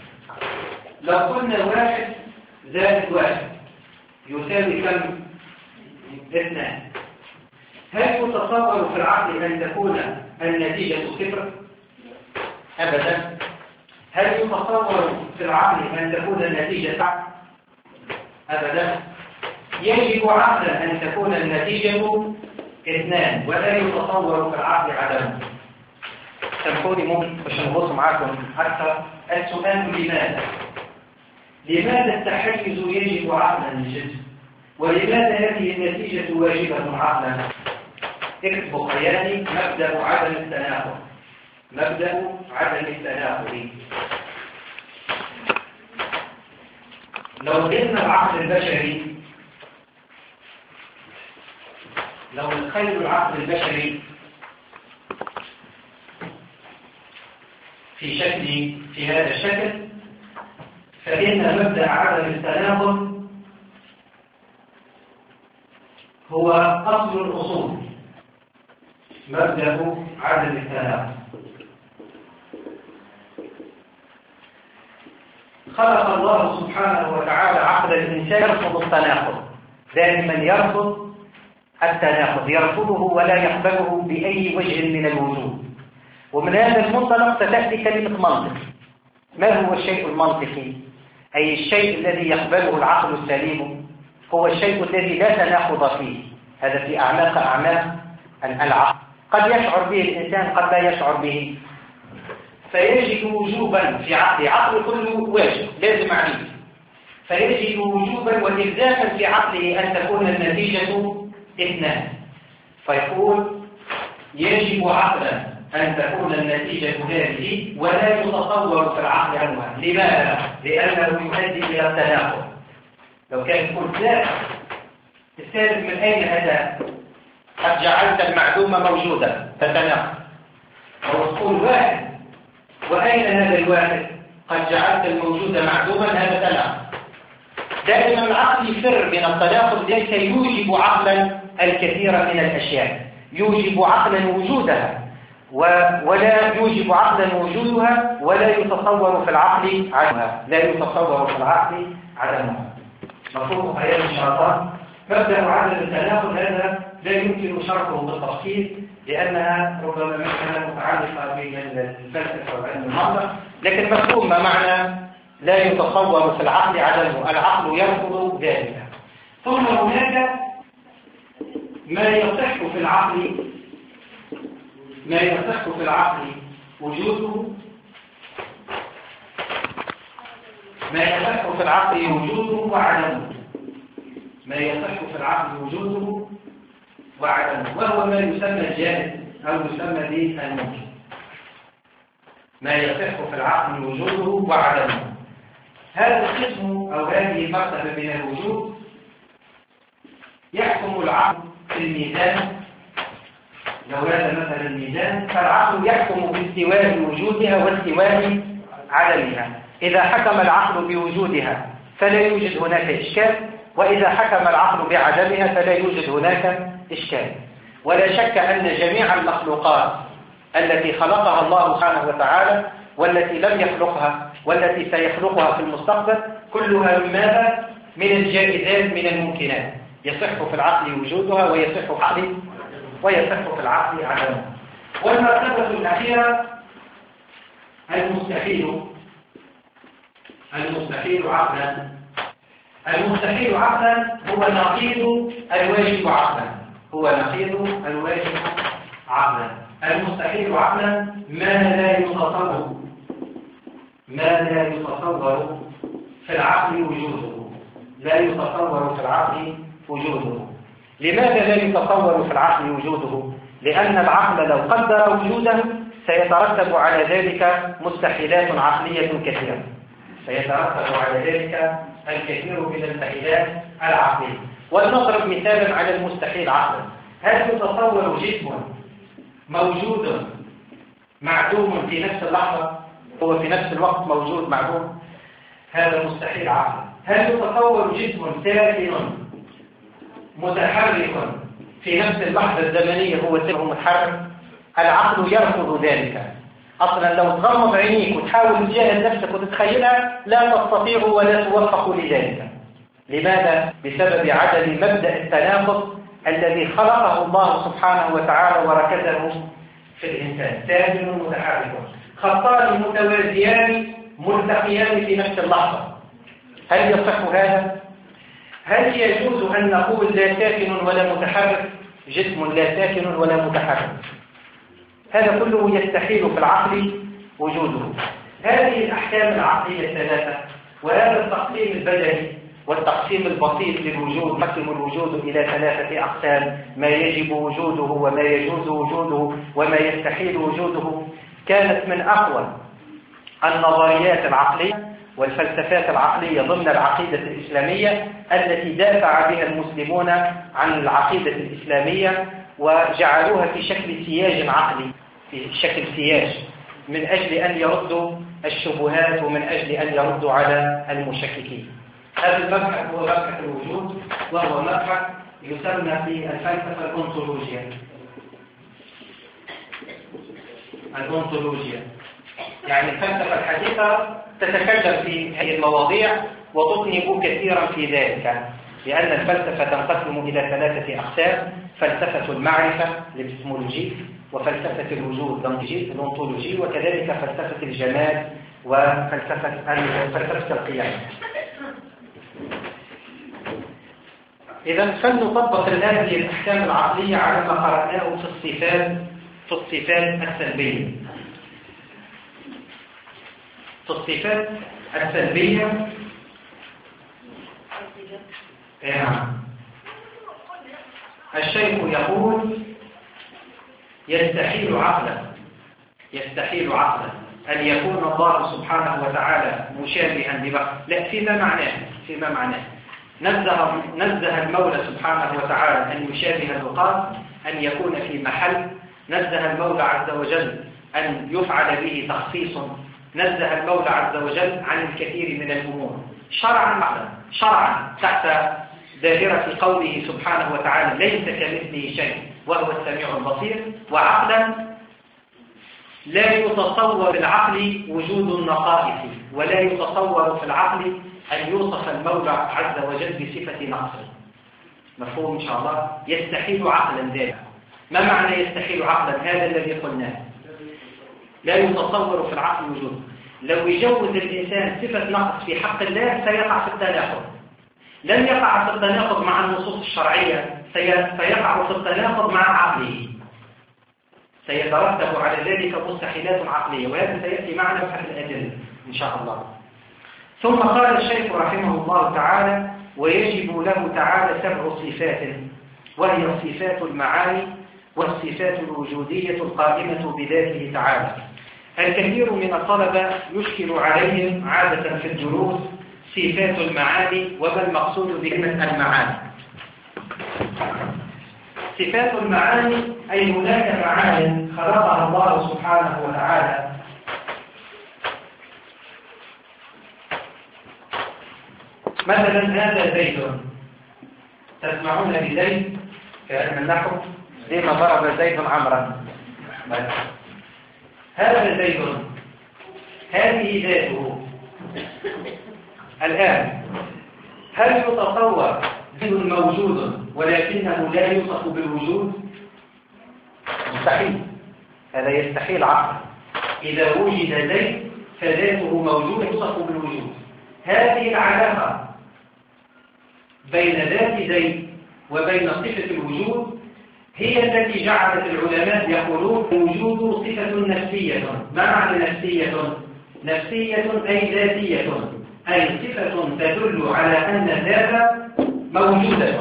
لو قلنا واحد زائد واحد يساوي كم؟ اثنان. هل يتصور في العقل أن تكون النتيجة صفر؟ أبدا. هل يتصور في العقل أن تكون النتيجة سبعة؟ أبدا. يجب عقلا أن تكون النتيجة اثنان ولا يتصور في العقل عدمه. سامحوني ممكن عشان نبص معاكم أكثر. السؤال لماذا؟ لماذا التحيز يجب عقلا للجسم؟ ولماذا هذه النتيجة واجبة عقلا؟ اكتبوا خيالي مبدأ عدم التناقض. مبدأ عدم التناقض. لو قلنا العقل البشري، لو نتخيل العقل البشري في شكل في هذا الشكل، فإن مبدأ عدم التناقض هو أصل الأصول. مبدأ عدم التناقض. خلق الله سبحانه وتعالى عقل الإنسان يرفض التناقض، دائما يرفض التناقض، يرفضه ولا يقبله بأي وجه من الوجود. ومن هذا المنطلق ستأتي كلمة منطق. ما هو الشيء المنطقي؟ أي الشيء الذي يقبله العقل السليم هو الشيء الذي لا تناقض فيه. هذا في أعماق أعماق العقل. قد يشعر به الإنسان قد لا يشعر به، فيجد وجوبا في عقله. عقله كله واجب لازم عليه، فيجد وجوبا والإلزاما في عقله أن تكون النتيجة اثنان، فيقول يجب عقلا أن تكون النتيجة هذه ولا يتصور في العقل عنها. لماذا؟ لأنه يؤدي إلى التناقض. لو كان قلت لا تستلم من أين هذا؟ قد جعلت المعلومة موجودة تتناقض. أو تقول واحد وأين هذا الواحد؟ قد جعلت الموجود معدوما، هذا تناقض. دائما العقل يفر من التناقض لكي يوجب عقلا الكثير من الأشياء، يوجب عقلا وجودها ولا يوجب عقلا وجودها ولا يتصور في العقل عدمها، لا يتصور في العقل عدمها. مفهوم خيال إن شاء الله. مبدأ عدم التناقض هذا لا يمكن شرحه بالتفصيل لأنها ربما مسألة متعلقة بالفلسفة وعلم المنطق، لكن مفهوم ما معنى لا يتصور في العقل عدمه، العقل يرفض ذلك. ثم هناك ما يصح في العقل ما يصح في العقل وجوده ما يصح في العقل وجوده وعدمه ما يصح في العقل وجوده وعدمه وهو ما يسمى الجائز أو يسمى به الممكن. ما يصح في العقل وجوده وعدمه. هذا القسم أو هذه المرتبة من الوجود يحكم العقل في الميزان. لو هذا مثلا الميزان فالعقل يحكم باستواء وجودها واستواء عدمها. إذا حكم العقل بوجودها فلا يوجد هناك إشكال، وإذا حكم العقل بعدمها فلا يوجد هناك إشكال. ولا شك أن جميع المخلوقات التي خلقها الله سبحانه وتعالى والتي لم يخلقها والتي سيخلقها في المستقبل كلها من ماذا؟ من الجائزات، من الممكنات، يصح في العقل وجودها ويصح في العقل ويصح في العقل عدمها. والمرتبة الأخيرة المستحيل المستحيل عقلا. المستحيل عقلا هو نقيض الواجب عقلا هو نقيض الواجب عقلا. المستحيل عقلا ما لا يتصور ما لا يتصور في العقل وجوده لا يتصور في العقل وجوده. لماذا لا يتصور في العقل وجوده؟ لأن العقل لو قدر وجوده سيترتب على ذلك مستحيلات عقلية كثيرة سيترتب على ذلك الكثير من المستحيلات العقلية. ولنضرب مثالا على المستحيل عقلا. هل يتصور جسم موجود معدوم في نفس اللحظة هو في نفس الوقت موجود معدوم؟ هذا مستحيل عقلا. هل يتصور جسم ساكن متحرك في نفس اللحظة الزمنية هو سير متحرك؟ العقل يرفض ذلك. أصلا لو تغمض عينيك وتحاول تجاهد نفسك وتتخيلها لا تستطيع ولا توفق لذلك. لماذا؟ بسبب عدم مبدأ التناقض الذي خلقه الله سبحانه وتعالى وركزه في الإنسان. ساكن متحرك، خطان متوازيان ملتقيان في نفس اللحظة. هل يصح هذا؟ هل يجوز أن نقول لا ساكن ولا متحرك؟ جسم لا ساكن ولا متحرك، هذا كله يستحيل في العقل وجوده. هذه الأحكام العقلية الثلاثة وهذا التقسيم البدني والتقسيم البسيط للوجود يقسم الوجود إلى ثلاثة أقسام: ما يجب وجوده وما يجوز وجوده وما يستحيل وجوده، كانت من أقوى النظريات العقلية والفلسفات العقلية ضمن العقيدة الإسلامية التي دافع بها المسلمون عن العقيدة الإسلامية وجعلوها في شكل سياج عقلي، في شكل سياج، من أجل أن يردوا الشبهات ومن أجل أن يردوا على المشككين. هذا المبحث هو مبحث الوجود، وهو مبحث يسمى في الفلسفة الأنطولوجيا. الأنطولوجيا يعني الفلسفة الحديثة تتكلم في هذه المواضيع وتطنب كثيرا في ذلك، لأن الفلسفة تنقسم إلى ثلاثة أقسام: فلسفة المعرفة الإبستمولوجي، وفلسفة الوجود الأنطولوجي، وكذلك فلسفة الجمال وفلسفة فلسفة القيام. إذا فلنطبق هذه الأحكام العقلية على ما قرأناه في الصفات في الصفات السلبية. في الصفات السلبية الشيخ يقول يستحيل عقلا يستحيل عقلا أن يكون الله سبحانه وتعالى مشابها لبشر. لا، فيما معناه فيما معناه نزه نزه المولى سبحانه وتعالى أن يشابه الوقات، أن يكون في محل. نزه المولى عز وجل أن يفعل به تخصيص. نزه المولى عز وجل عن الكثير من الأمور شرعا معنا شرعا تحت دائرة قوله سبحانه وتعالى ليس كمثله شيء وهو السميع البصير. وعقلا لا يتصور في العقل وجود النقائص، ولا يتصور في العقل أن يوصف المولى عز وجل بصفة نقص. مفهوم إن شاء الله؟ يستحيل عقلا ذلك. ما معنى يستحيل عقلا؟ هذا الذي قلناه، لا يتصور في العقل وجود. لو يجوز الإنسان صفة نقص في حق الله سيقع في التناقض. لن يقع في التناقض مع النصوص الشرعية، سيقع في التناقض مع عقله، سيترتب على ذلك مستحيلات عقلية، وهذا سيأتي معنا في الأدلة إن شاء الله. ثم قال الشيخ رحمه الله تعالى: ويجب له تعالى سبع صفات، وهي صفات المعاني والصفات الوجودية القائمة بذاته تعالى. الكثير من الطلبة يشكل عليهم عادة في الدروس صفات المعاني، وما المقصود بكلمة المعاني. صفات المعاني أي هناك معاني خلقها الله سبحانه وتعالى مثلا هذا زيت، تسمعون بزيت في علم النحو ديما ضرب زيد عمرا. هذا زيد، هذه ذاته. الآن هل يتصور زيد موجود ولكنه لا يوصف بالوجود؟ مستحيل، هذا يستحيل عقلا. إذا وجد زيد فذاته موجود يوصف بالوجود. هذه العلاقة بين ذات زيد وبين صفة الوجود هي التي جعلت العلماء يقولون الوجود صفة نفسية. ما معنى نفسية؟ نفسية أي ذاتية، أي صفة تدل على أن الذات موجودة.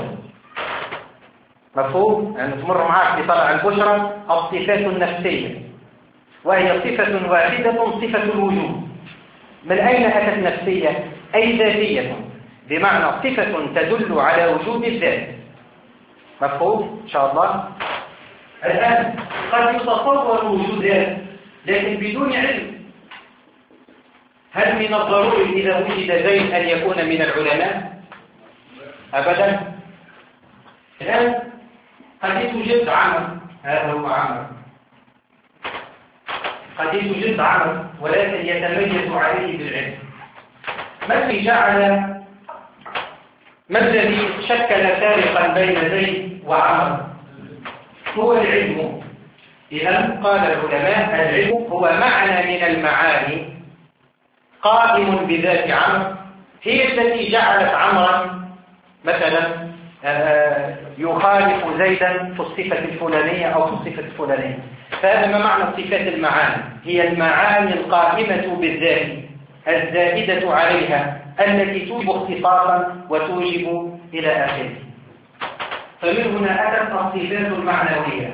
مفهوم؟ يعني تمر معك بطلع البشرة الصفات النفسية، وهي صفة واحدة صفة الوجود. من أين أتت نفسية؟ أي ذاتية، بمعنى صفة تدل على وجود الذات. مفهوم؟ إن شاء الله. الآن قد يتصور وجود ذات لكن بدون علم. هل من الضروري إذا وجد زيد أن يكون من العلماء؟ أبدا. الآن قد يوجد عمر، هذا هو عمر، قد يوجد عمر ولكن يتميز عليه بالعلم. ما الذي جعل ما الذي شكل فارقا بين زيد وعمر؟ هو العلم. إذن قال العلماء العلم هو معنى من المعاني قائم بذات عمر، هي التي جعلت عمرا مثلا يخالف زيدا في الصفة الفلانية أو في الصفة الفلانية. فهذا ما معنى صفات المعاني، هي المعاني القائمة بالذات الزائدة عليها التي توجب اختصاصا وتوجب إلى آخره. فمن هنا أتت الصفات المعنوية.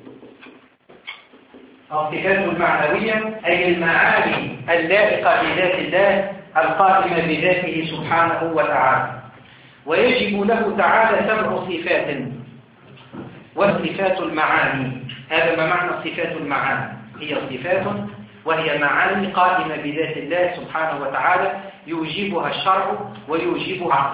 الصفات المعنوية أي المعاني اللائقة بذات الله القائمة بذاته سبحانه وتعالى. ويجب له تعالى سبع صفات، والصفات المعاني. هذا ما معنى صفات المعاني، هي صفات وهي معاني قائمة بذات الله سبحانه وتعالى يوجبها الشرع ويوجبها العقل.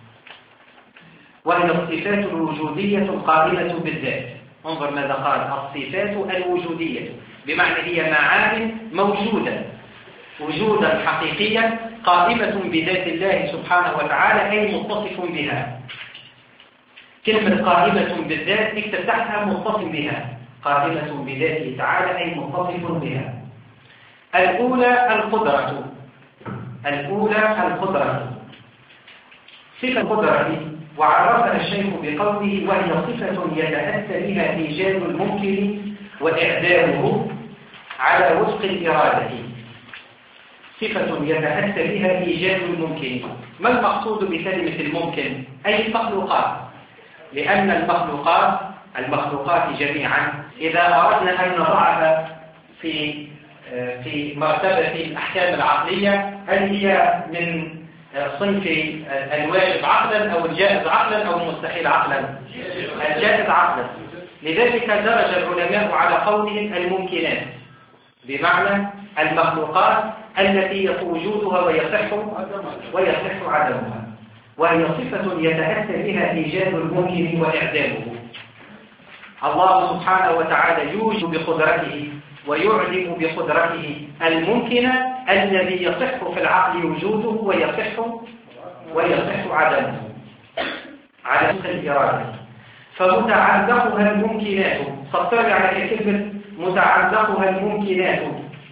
وهي الصفات الوجودية القائمة بالذات. انظر ماذا قال، الصفات الوجودية، بمعنى هي معاني موجودة وجودا حقيقيا قائمة بذات الله سبحانه وتعالى أي متصف بها. كلمة قائمة بالذات اكتب تحتها متصف بها، قائمة بذاته تعالى أي متصف بها. الأولى القدرة. الأولى القدرة، صفة القدرة وعرفها الشيخ بقوله وهي صفة يتأتى بها إيجاد الممكن وإعدامه على وفق الإرادة. صفة يتأتى بها إيجاد الممكن. ما المقصود بكلمة الممكن؟ أي المخلوقات، لأن المخلوقات المخلوقات جميعا إذا أردنا أن نضعها في في مرتبة الأحكام العقلية، هل هي من صنف الواجب عقلا أو الجائز عقلا أو المستحيل عقلا؟ الجائز عقلا. لذلك درج العلماء على قولهم الممكنات، بمعنى المخلوقات التي وجودها ويصح ويصح عدمها، وهي صفة يتأتى بها إيجاد الممكن وإعدامه. الله سبحانه وتعالى يوجد بقدرته ويعلم بقدرته الممكن الذي يصح في العقل وجوده ويصح ويصح عدمه على وفق الإرادة. فمتعلقها الممكنات، سطر على كلمة متعلقها الممكنات،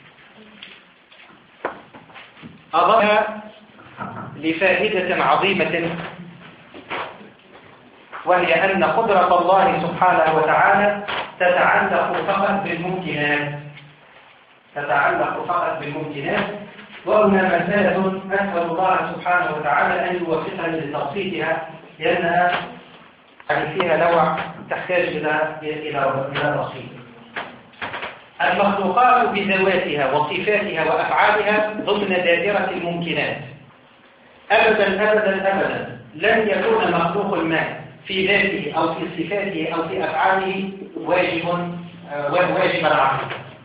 أضافها لفائدة عظيمة، وهي أن قدرة الله سبحانه وتعالى تتعلق فقط بالممكنات، تتعلق فقط بالممكنات. وهنا مسألة أسأل الله سبحانه وتعالى أن يوفقني لتبسيطها، لأنها يعني فيها نوع تحتاج إلى إلى إلى بسيط. المخلوقات بذواتها وصفاتها وأفعالها ضمن دائرة الممكنات. أبدا أبدا أبدا لن يكون مخلوق ما في ذاته أو في صفاته أو في أفعاله واجب واجب العقل.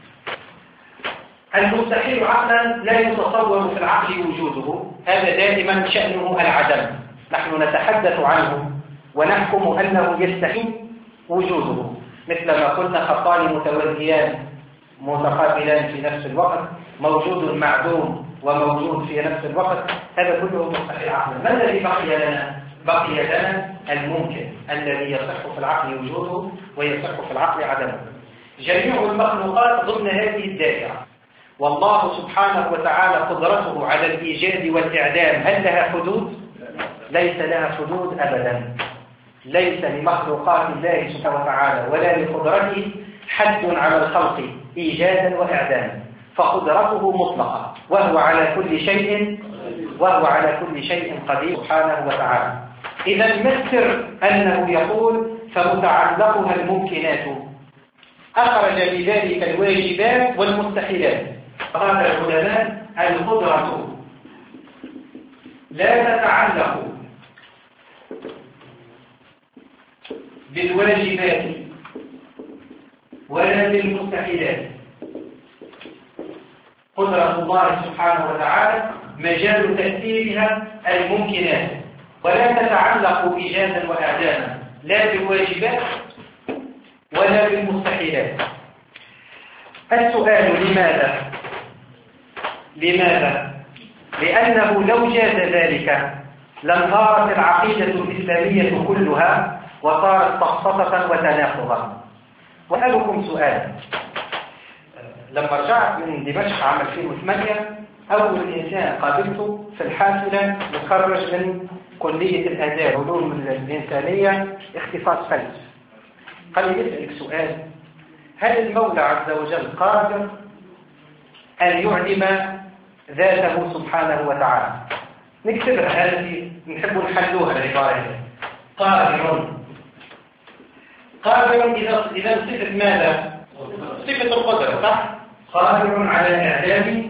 المستحيل عقلا لا يتصور في العقل وجوده، هذا دائما شأنه العدم. نحن نتحدث عنه ونحكم أنه يستحيل وجوده. مثل ما قلنا خطان متوازيان متقابلان في نفس الوقت، موجود معدوم وموجود في نفس الوقت، هذا كله مستحيل عقلا. ما الذي بقي لنا؟ بقي لنا الممكن الذي يصح في العقل وجوده ويصح في العقل عدمه. جميع المخلوقات ضمن هذه الدائرة، والله سبحانه وتعالى قدرته على الإيجاد والإعدام هل لها حدود؟ ليس لها حدود أبدا. ليس لمخلوقات الله سبحانه وتعالى ولا لقدرته حد على الخلق إيجادا وإعداما، فقدرته مطلقة، وهو على كل شيء وهو على كل شيء قدير سبحانه وتعالى. إذا ما السر أنه يقول فمتعلقها الممكنات، أخرج بذلك الواجبات والمستحيلات. قال العلماء القدرة لا تتعلق بالواجبات ولا بالمستحيلات. قدرة الله سبحانه وتعالى مجال تأثيرها الممكنات، ولا تتعلق إيجادا وإعداما لا بالواجبات ولا بالمستحيلات. السؤال لماذا؟ لماذا؟ لأنه لو جاز ذلك لانهارت العقيدة الإسلامية كلها وصارت سقطة وتناقضا. وأسألكم سؤال، لما رجعت من دمشق عام ألفين وثمانية أول إنسان قابلته في الحافلة متخرج من كلية الآداب علوم الإنسانية اختصاص فلسفة، قال لي اسألك سؤال، هل المولى عز وجل قادر أن يعلم ذاته سبحانه وتعالى؟ نكتبها هذه، نحب نحلوها العبارة هذه. قادر قادر إذا إذا صفة ماذا؟ صفة القدرة، صح؟ قادر على إعلام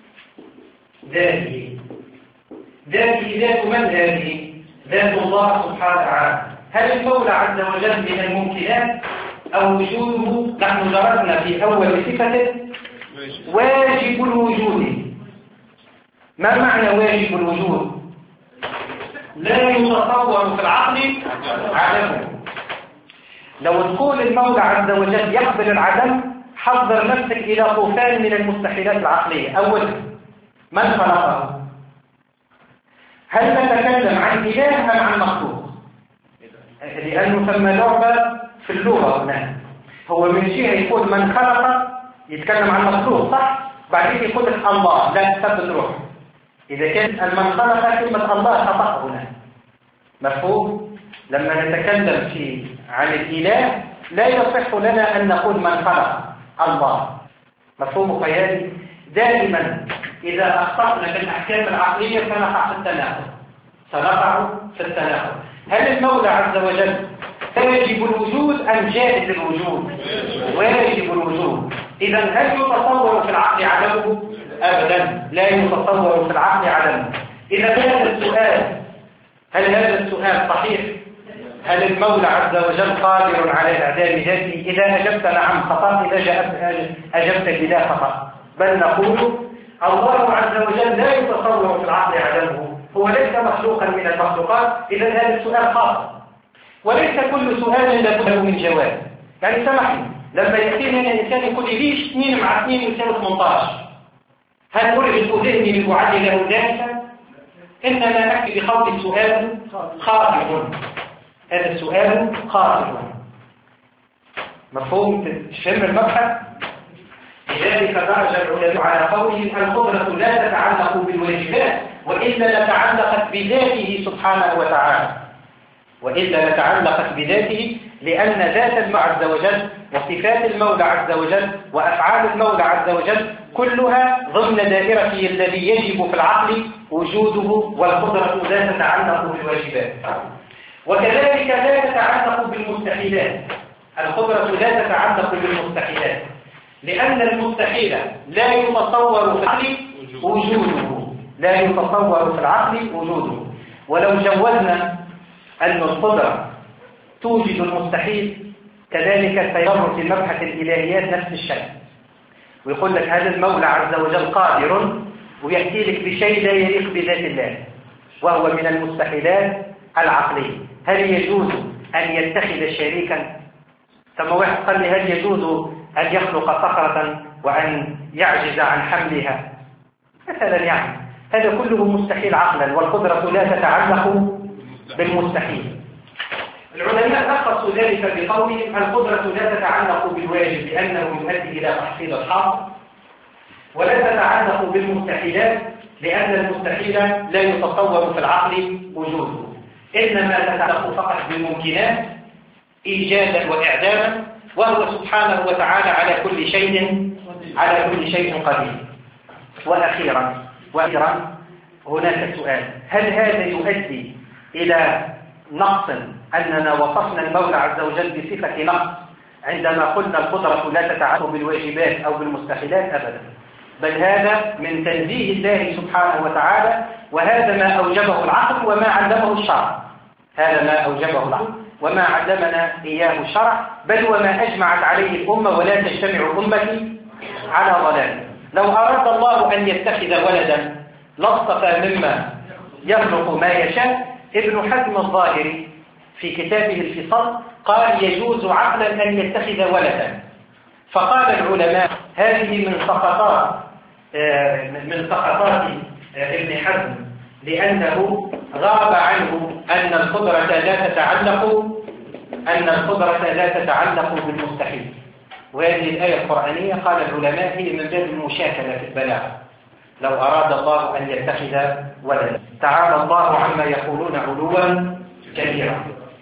ذاته. ذاته ذات من هذه؟ ذات الله سبحانه وتعالى. هل المولى عز وجل من الممكنات أو وجوده؟ نحن درسنا في أول صفة واجب الوجود. ما معنى واجب الوجود؟ لا يتصور في العقل عدمه. لو تقول المولى عز وجل يقبل العدم، حضر نفسك إلى طوفان من المستحيلات العقلية. أولا، من خلقه؟ هل نتكلم عن إله أم عن مخلوق؟ لأنه ثم لعبة في اللغة هنا. هو من جهة يقول من خلق يتكلم عن مخلوق، صح؟ بعدين يقول الله، لا تثبت روح. إذا كان من خلق كلمة الله خطأ هنا. مفهوم؟ لما نتكلم في عن الإله لا يصح لنا أن نقول من خلق الله. مفهوم خيالي؟ دائما إذا أخطأنا في الأحكام العقلية سنقع في التناقض سنقع في التناقض. هل المولى عز وجل واجب الوجود أم جائز الوجود؟ واجب الوجود. إذا هل يتصور في العقل عدمه؟ أبدا لا يتصور في العقل عدمه. إذا هذا السؤال، هل هذا السؤال صحيح؟ هل المولى عز وجل قادر على إعدام ذاته؟ إذا أجبت نعم خطأ، إذا أجبت بلا خطأ. بل نقول الله عز وجل لا يتصور في العقل عدمه، هو ليس مخلوقا من المخلوقات. إذا هذا السؤال خاطئ، وليس كل سؤال لابد له من جواب. يعني سمحني، لما يأتيني الإنسان يقول لي ليش اثنين مع اثنين يساوي ثمانية عشر، هل أرغب ذهني بمعلل له ذلك؟ إنما أكفي بقول السؤال خاطئ. هذا السؤال خاطئ. مفهوم؟ تفهم المبحث؟ لذلك درج العلماء على قوله القدرة لا تتعلق بالواجبات وإلا لتعلقت بذاته سبحانه وتعالى، وإلا لتعلقت بذاته، لأن ذات المولى عز وجل وصفات المولى عز وجل وأفعال المولى عز وجل كلها ضمن دائرته الذي يجب في العقل وجوده، والقدرة لا تتعلق بالواجبات. وكذلك لا تتعلق بالمستحيلات. القدرة لا تتعلق بالمستحيلات، لأن المستحيل لا يتصور في العقل وجوده، لا يتصور في العقل وجوده. ولو جوزنا أن القدرة توجد المستحيل، كذلك سيمر في مبحث الإلهيات نفس الشيء، ويقول لك هذا المولى عز وجل قادر، ويأتي لك بشيء لا يليق بذات الله، وهو من المستحيلات العقلية. هل يجوز أن يتخذ شريكا؟ ثم واحد قال لي هل يجوز أن يخلق صخرة وأن يعجز عن حملها مثلا؟ يعني هذا كله مستحيل عقلا، والقدرة لا تتعلق بالمستحيل. العلماء لخصوا ذلك بقولهم القدرة لا تتعلق بالواجب لأنه يؤدي إلى تحصيل الحاصل، ولا تتعلق بالمستحيلات لأن المستحيل لا يتصور في العقل وجوده، إنما تتعلق فقط بالممكنات إيجادا وإعداما، وهو سبحانه وتعالى على كل شيء على كل شيء قدير. وأخيرا وأخيرا هناك سؤال: هل هذا يؤدي إلى نقص أننا وصفنا المولى عز وجل بصفة نقص عندما قلنا القدرة لا تتعلق بالواجبات أو بالمستحيلات؟ أبدا، بل هذا من تنزيه الله سبحانه وتعالى، وهذا ما أوجبه العقل وما علمه الشرع. هذا ما أوجبه العقل وما علمنا إياه الشرع، بل وما أجمعت عليه الأمة، ولا تجتمع أمتي على ضلال. لو أراد الله أن يتخذ ولدا لاصطفى مما يخلق ما يشاء. ابن حزم الظاهري في كتابه الفصل قال يجوز عقلا أن يتخذ ولدا، فقال العلماء هذه من سقطات من سقطات ابن حزم، لأنه غاب عنه أن القدرة لا تتعلق أن القدرة لا تتعلق بالمستحيل. وهذه الآية القرآنية قال العلماء هي من باب المشاكلة في البلاغة. لو أراد الله أن يتخذ ولدا. تعالى الله عما يقولون علوا كبيرا.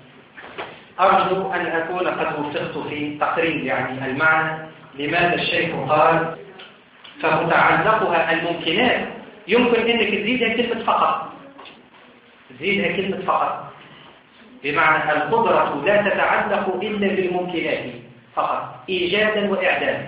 أرجو أن أكون قد وفقت في تقريب يعني المعنى لماذا الشيخ قال فمتعلقها الممكنات. يمكن أنك تزيدها كلمة فقط، تزيدها كلمة فقط، بمعنى القدرة لا تتعلق إلا بالممكنات فقط إيجادا وإعدادا.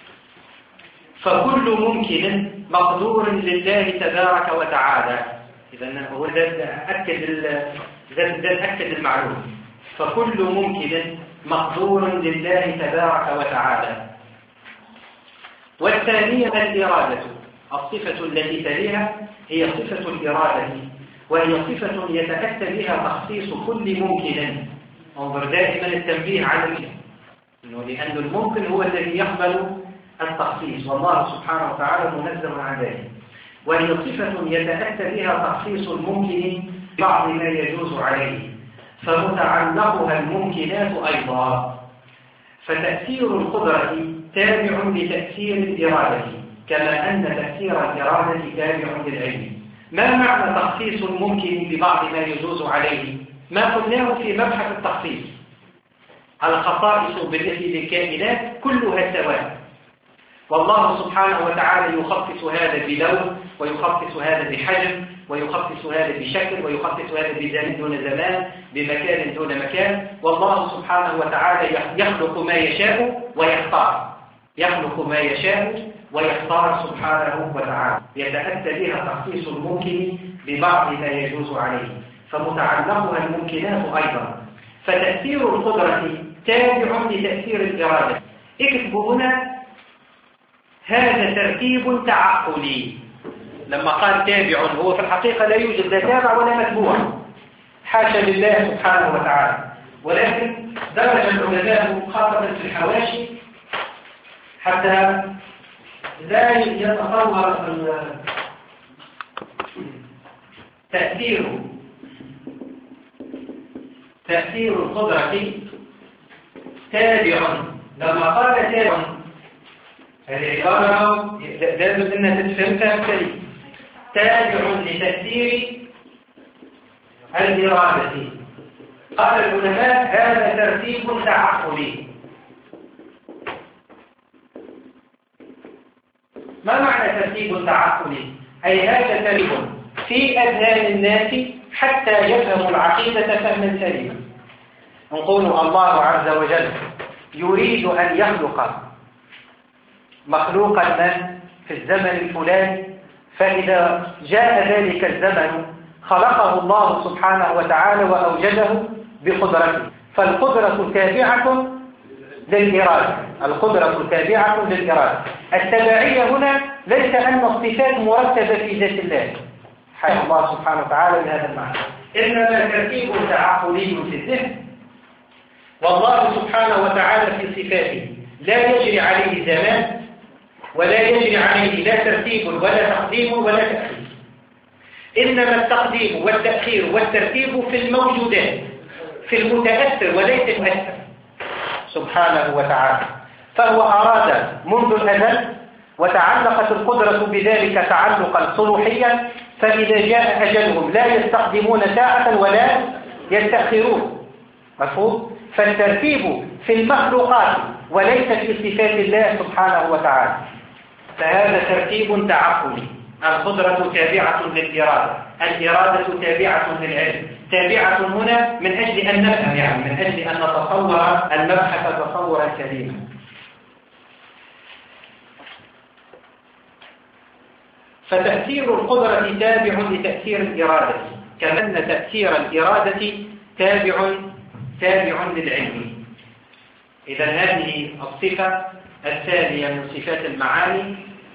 فكل ممكن مقدور لله تبارك وتعالى. إذا هو ذا أكد ذا أكد المعلومة. فكل ممكن مقدور لله تبارك وتعالى. والثانية الإرادة، الصفة التي تليها هي صفة الإرادة، وهي صفة يتأتى بها تخصيص كل ممكن. انظر دائما التنبيه على الإنه، لأن الممكن هو الذي يقبل التخصيص، والله سبحانه وتعالى منزه عن ذلك. وهي صفة يتأتى بها تخصيص الممكن بعض ما يجوز عليه، فمتعلقها الممكنات أيضا. فتأثير القدرة تابع لتأثير الإرادة، كما أن تأثير الإرادة تابع للعلم. ما معنى تخصيص الممكن ببعض ما يجوز عليه؟ ما قلناه في مبحث التخصيص. الخصائص بالنسبة للكائنات كلها سواء، والله سبحانه وتعالى يخصص هذا بلون، ويخصص هذا بحجم، ويخصص هذا بشكل، ويخصص هذا بزمان دون زمان، بمكان دون مكان. والله سبحانه وتعالى يخلق ما يشاء ويختار، يخلق ما يشاء ويختار سبحانه وتعالى. يتأتى بها تخصيص الممكن ببعض ما يجوز عليه، فمتعلقها الممكنات أيضا. فتأثير القدرة تابع لتأثير الإرادة. اكتبوا هنا هذا ترتيب تعقلي. لما قال تابع هو في الحقيقة لا يوجد لا تابع ولا متبوع، حاشا لله سبحانه وتعالى، ولكن درج العلماء خاصة في الحواشي حتى لا يتصور تأثير تأثير القدرة تابع. لما قال تابع هذه عبارة لازم أنها تتفهمها بسريع. تابع لتأثير الإرادة. قال العلماء هذا ترتيب تعقلي. ما معنى ترتيب تعقلي؟ أي هذا ترتيب في أذهان الناس حتى يفهموا العقيدة فهما سليما. نقول الله عز وجل يريد أن يخلق مخلوقا ما في الزمن الفلاني، فإذا جاء ذلك الزمن خلقه الله سبحانه وتعالى وأوجده بقدرته. فالقدرة تابعة للإرادة، القدرة تابعة للإرادة. التبعية هنا ليس أن الصفات مرتبة في ذات الله، حيث الله سبحانه وتعالى بهذا المعنى، إنما ترتيب تعقلي في الذهن والله سبحانه وتعالى في صفاته لا يجري عليه زمان ولا يجري عليه لا ترتيب ولا تقديم ولا تأخير، إنما التقديم والتأخير والترتيب في الموجودات، في المتأثر وليس المؤثر سبحانه وتعالى. فهو أراد منذ الأزل وتعلقت القدرة بذلك تعلقا صلوحيا، فإذا جاء أجلهم لا يستقدمون ساعة ولا يستأخرون. مفهوم؟ فالترتيب في المخلوقات وليس في صفات الله سبحانه وتعالى، فهذا ترتيب تعقلي. القدرة تابعة للإرادة، الإرادة تابعة للعلم، تابعة هنا من أجل أن نفهم، يعني من أجل أن نتصور المبحث تصورا سليما. فتأثير القدرة تابع لتأثير الإرادة، كما أن تأثير الإرادة تابع تابع للعلم. إذا هذه الصفة الثانية من صفات المعاني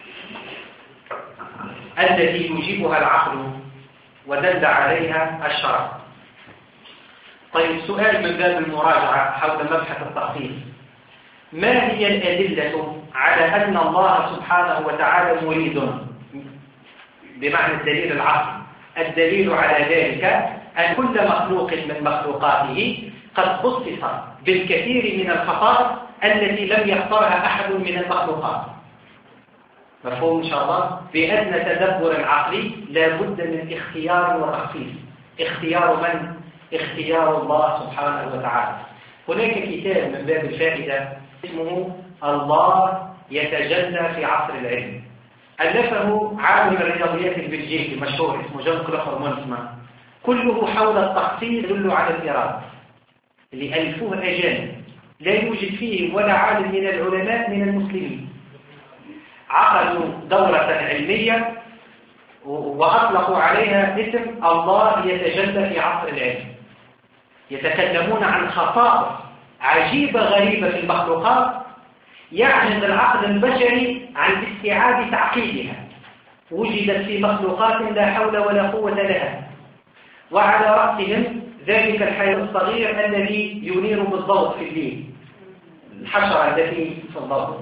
التي يوجبها العقل ودل عليها الشرع. طيب، سؤال من باب المراجعة حول مبحث التخصيص: ما هي الأدلة على أن الله سبحانه وتعالى مريد؟ بمعنى الدليل العقلي. الدليل على ذلك أن كل مخلوق من مخلوقاته قد خصص بالكثير من الخصائص التي لم يختارها أحد من المخلوقات. مفهوم إن شاء الله؟ بأن تدبر عقلي لا بد من اختيار وتخصيص. اختيار من؟ اختيار الله سبحانه وتعالى. هناك كتاب من باب الفائدة اسمه الله يتجلى في عصر العلم، ألفه عالم الرياضيات البلجيكي مشهور اسمه جون كلوفر مونسمان. كله حول التخصيص يدل على الإرادة، اللي ألفوه أجانب لا يوجد فيه ولا عالم من العلماء من المسلمين. عقدوا دورة علمية وأطلقوا عليها اسم الله يتجلى في عصر العلم. يتكلمون عن خصائص عجيبة غريبة في المخلوقات يعجز العقل البشري عن استيعاب تعقيدها، وجدت في مخلوقات لا حول ولا قوة لها، وعلى رأسهم ذلك الحيوان الصغير الذي ينير بالضوء في الليل، الحشرة التي في الضوء.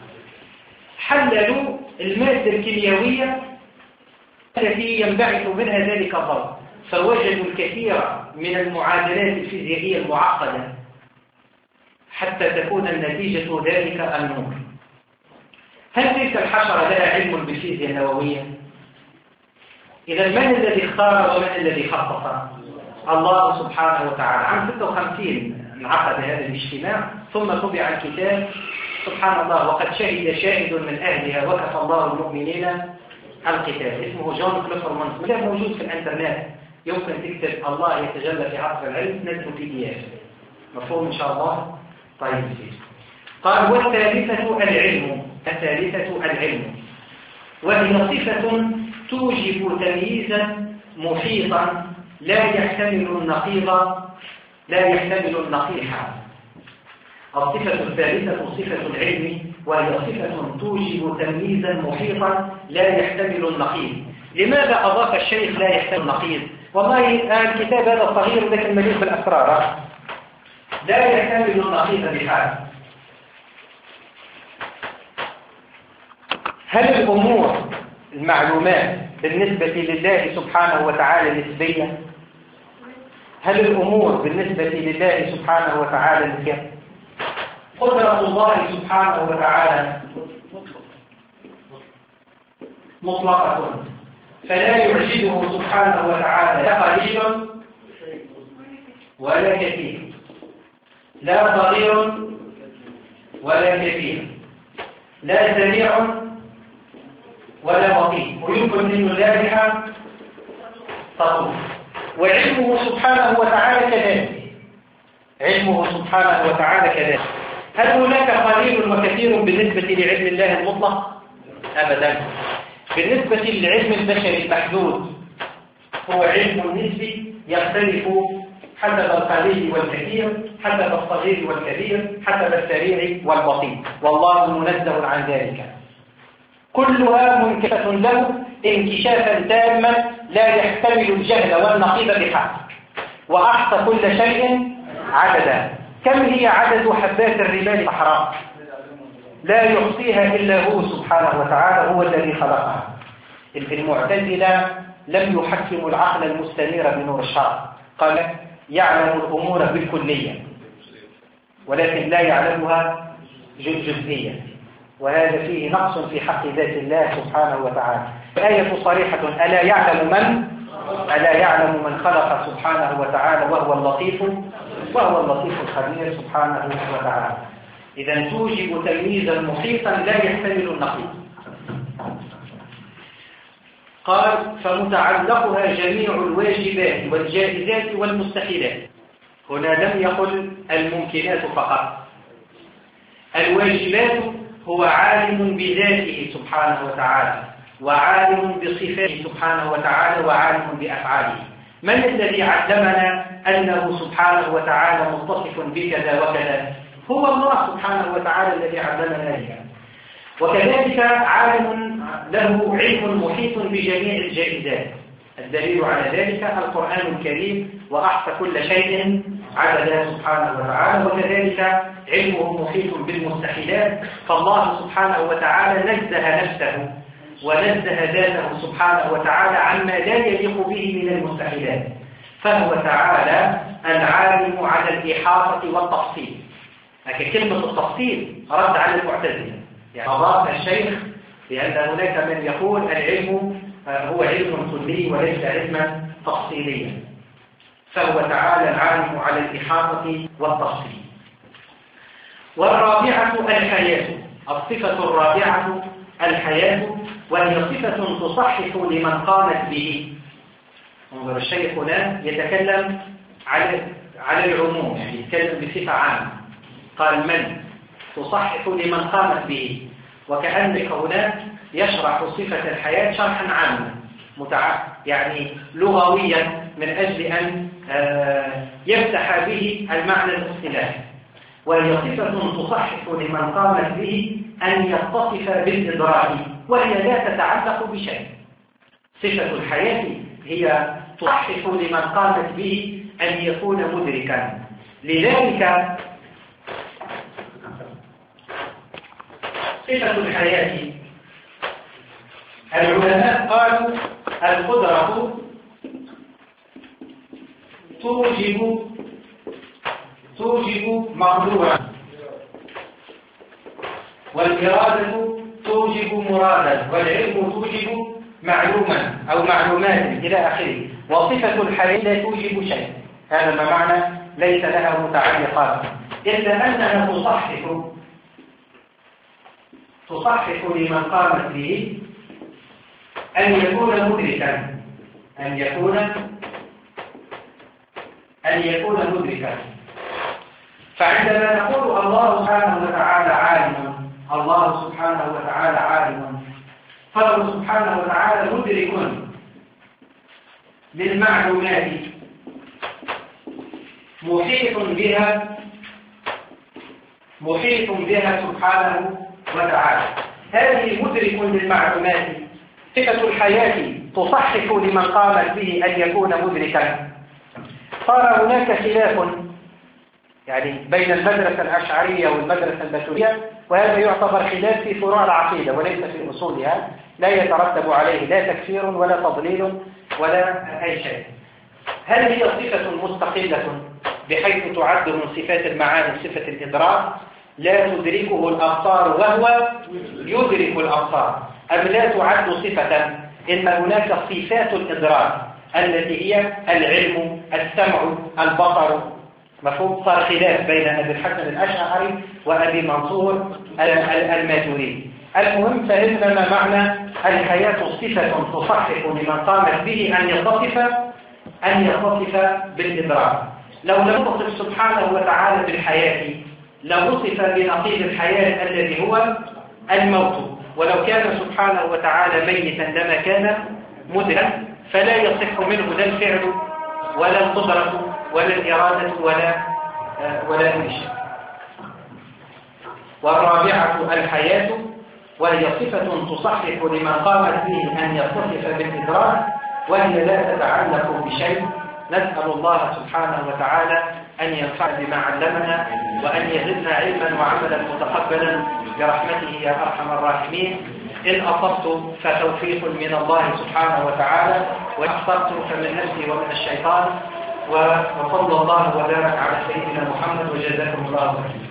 حللوا المادة الكيميائية التي ينبعث منها ذلك الضوء، فوجدوا الكثير من المعادلات الفيزيائية المعقدة حتى تكون النتيجة ذلك النور. هل تلك الحشرة لها علم بالفيزياء النووية؟ إذا من الذي اختار ومن الذي خصص؟ الله سبحانه وتعالى. عام ستة وخمسين انعقد هذا الاجتماع، ثم طبع الكتاب سبحان الله، وقد شهد شاهد من أهلها وكفى الله المؤمنين القتال. اسمه جون كلوفر مونسمان، موجود في الانترنت، يمكن تكتب الله يتجلى في عصر العلم تنزل بي دي اف. مفهوم إن شاء الله؟ طيب. قال: والثالثة العلم. الثالثة العلم، وهي صفة توجب تمييزا محيطا لا يحتمل النقيض لا يحتمل النقيحة. الصفة الثالثة صفة العلم، وهي صفة توجب تمييزا محيطا لا يحتمل النقيض. لماذا أضاف الشيخ لا يحتمل النقيض؟ والله الكتاب هذا صغير لكن مليء بالأسرار. لا يحتمل النقيض بحال. هل الأمور المعلومات بالنسبة لله سبحانه وتعالى نسبية؟ هل الأمور بالنسبة لله سبحانه وتعالى نسبية؟ قدرة الله سبحانه وتعالى مطلقة، فلا يعجبه سبحانه وتعالى لا قليل ولا كثير، لا صغير ولا كبير، لا سريع ولا بطيء، ويمكن أن يلاحق طول. وعلمه سبحانه وتعالى كذلك، علمه سبحانه وتعالى كذلك. هل هناك قليل وكثير بالنسبة لعلم الله المطلق؟ أبدا. بالنسبة للعلم البشري المحدود هو علم نسبي يختلف حسب القليل والكثير، حسب الصغير والكبير، حسب السريع والبطيء، والله منزه عن ذلك. كلها منكشفة له انكشافا تاما لا يحتمل الجهل والنقيض بحق، وأحصى كل شيء عددا. كم هي عدد حبات الرمال الصحراء؟ لا يحصيها إلا هو سبحانه وتعالى، هو الذي خلقها. المعتزلة لم يحكموا العقل المستنير بنور الشرع، قال يعلم الأمور بالكلية ولكن لا يعلمها جزئيا، وهذا فيه نقص في حق ذات الله سبحانه وتعالى. الآية صريحة: ألا يعلم من ألا يعلم من خلق سبحانه وتعالى وهو اللطيف وهو اللطيف الخبير سبحانه وتعالى. إذا توجب تمييزا محيطا لا يحتمل النقيض. قال: فمتعلقها جميع الواجبات والجائزات والمستحيلات. هنا لم يقل الممكنات فقط. الواجبات هو عالم بذاته سبحانه وتعالى، وعالم بصفاته سبحانه وتعالى، وعالم بأفعاله. من الذي علمنا أنه سبحانه وتعالى متصف بكذا وكذا؟ هو الله سبحانه وتعالى الذي علمنا ذلك. وكذلك عالم له علم محيط بجميع الجائزات. الدليل على ذلك القرآن الكريم: وأحصى كل شيء عددا سبحانه وتعالى. وكذلك علمه محيط بالمستحيلات، فالله سبحانه وتعالى نزه نفسه ونزه ذاته سبحانه وتعالى عما لا يليق به من المستحيلات، فهو تعالى العالم على الإحاطة والتفصيل. لكن كلمة التفصيل رد على المعتزلة، يعني أضاف الشيخ لأن هناك من يقول العلم هو علم كلي وليس علما تفصيليا، فهو تعالى العالم على الإحاطة والتفصيل. والرابعة الحياة، الصفة الرابعة الحياة، وهي صفة تصحح لمن قامت به. انظر، الشيخ هنا يتكلم على على العموم، يعني يتكلم بصفة عامة. قال: من تصحح لمن قامت به، وكأنك هنا يشرح صفة الحياة شرحا عاما متع... يعني لغويا، من أجل أن يفتح به المعنى الاصطلاحي. وهي صفة تصحح لمن قامت به أن يتصف بالإدراك، وهي لا تتعلق بشيء. صفة الحياة هي تصحح لمن قامت به أن يكون مدركا. لذلك صفة الحياة العلماء قالوا القدرة توجب توجب مقدورا، والإرادة توجب مرادا، والعلم توجب معلوما أو معلومات إلى آخره. وصفة الحياة لا توجب شيء، هذا ما معنى ليس لها متعلقات، إلا أنها تصحح تصحح لمن قامت به أن يكون مدركا أن يكون أن يكون مدركا. فعندما نقول الله سبحانه وتعالى عالم، الله سبحانه وتعالى عالم، فهو سبحانه وتعالى مدرك للمعلومات، محيط بها محيط بها سبحانه وتعالى. هذه مدرك للمعلومات. صفة الحياة تصحح لمن قامت به أن يكون مدركا. صار هناك خلاف يعني بين المدرسة الأشعرية والمدرسة البشرية، وهذا يعتبر خلاف في فروع العقيدة وليس في أصولها، لا يترتب عليه لا تكفير ولا تضليل ولا أي شيء. هل هي صفة مستقلة بحيث تعد من صفات المعاني صفة الإدراك لا تدركه الأبصار وهو يدرك الأبصار، أم لا تعد صفة؟ إن هناك صفات الإدراك التي هي العلم، السمع، البصر. مفهوم؟ صار خلاف بين أبي الحسن الأشعري وأبي منصور الماتريدي. المهم فهمنا معنى الحياة صفة تصحح لمن قامت به أن يتصف أن يتصف بالإدراك. لو لم يتصف سبحانه وتعالى بالحياة لوصف بنقيض الحياة الذي هو الموت، ولو كان سبحانه وتعالى ميتا لما كان مدركا، فلا يصح منه لا الفعل ولا القدرة ولا الإرادة ولا ولا أي شيء. والرابعة الحياة، وهي صفة تصحح لمن قامت به أن يتصف بالإدراك، وهي لا تتعلق بشيء نسأل الله سبحانه وتعالى أن ينفع بما علمنا وأن يزدنا علما وعملا متقبلا برحمته يا أرحم الراحمين. إن أصبت فتوفيق من الله سبحانه وتعالى، وأخطأت فمن نفسي ومن الشيطان. وصلى الله وبارك على سيدنا محمد، وجزاكم الله خيرا.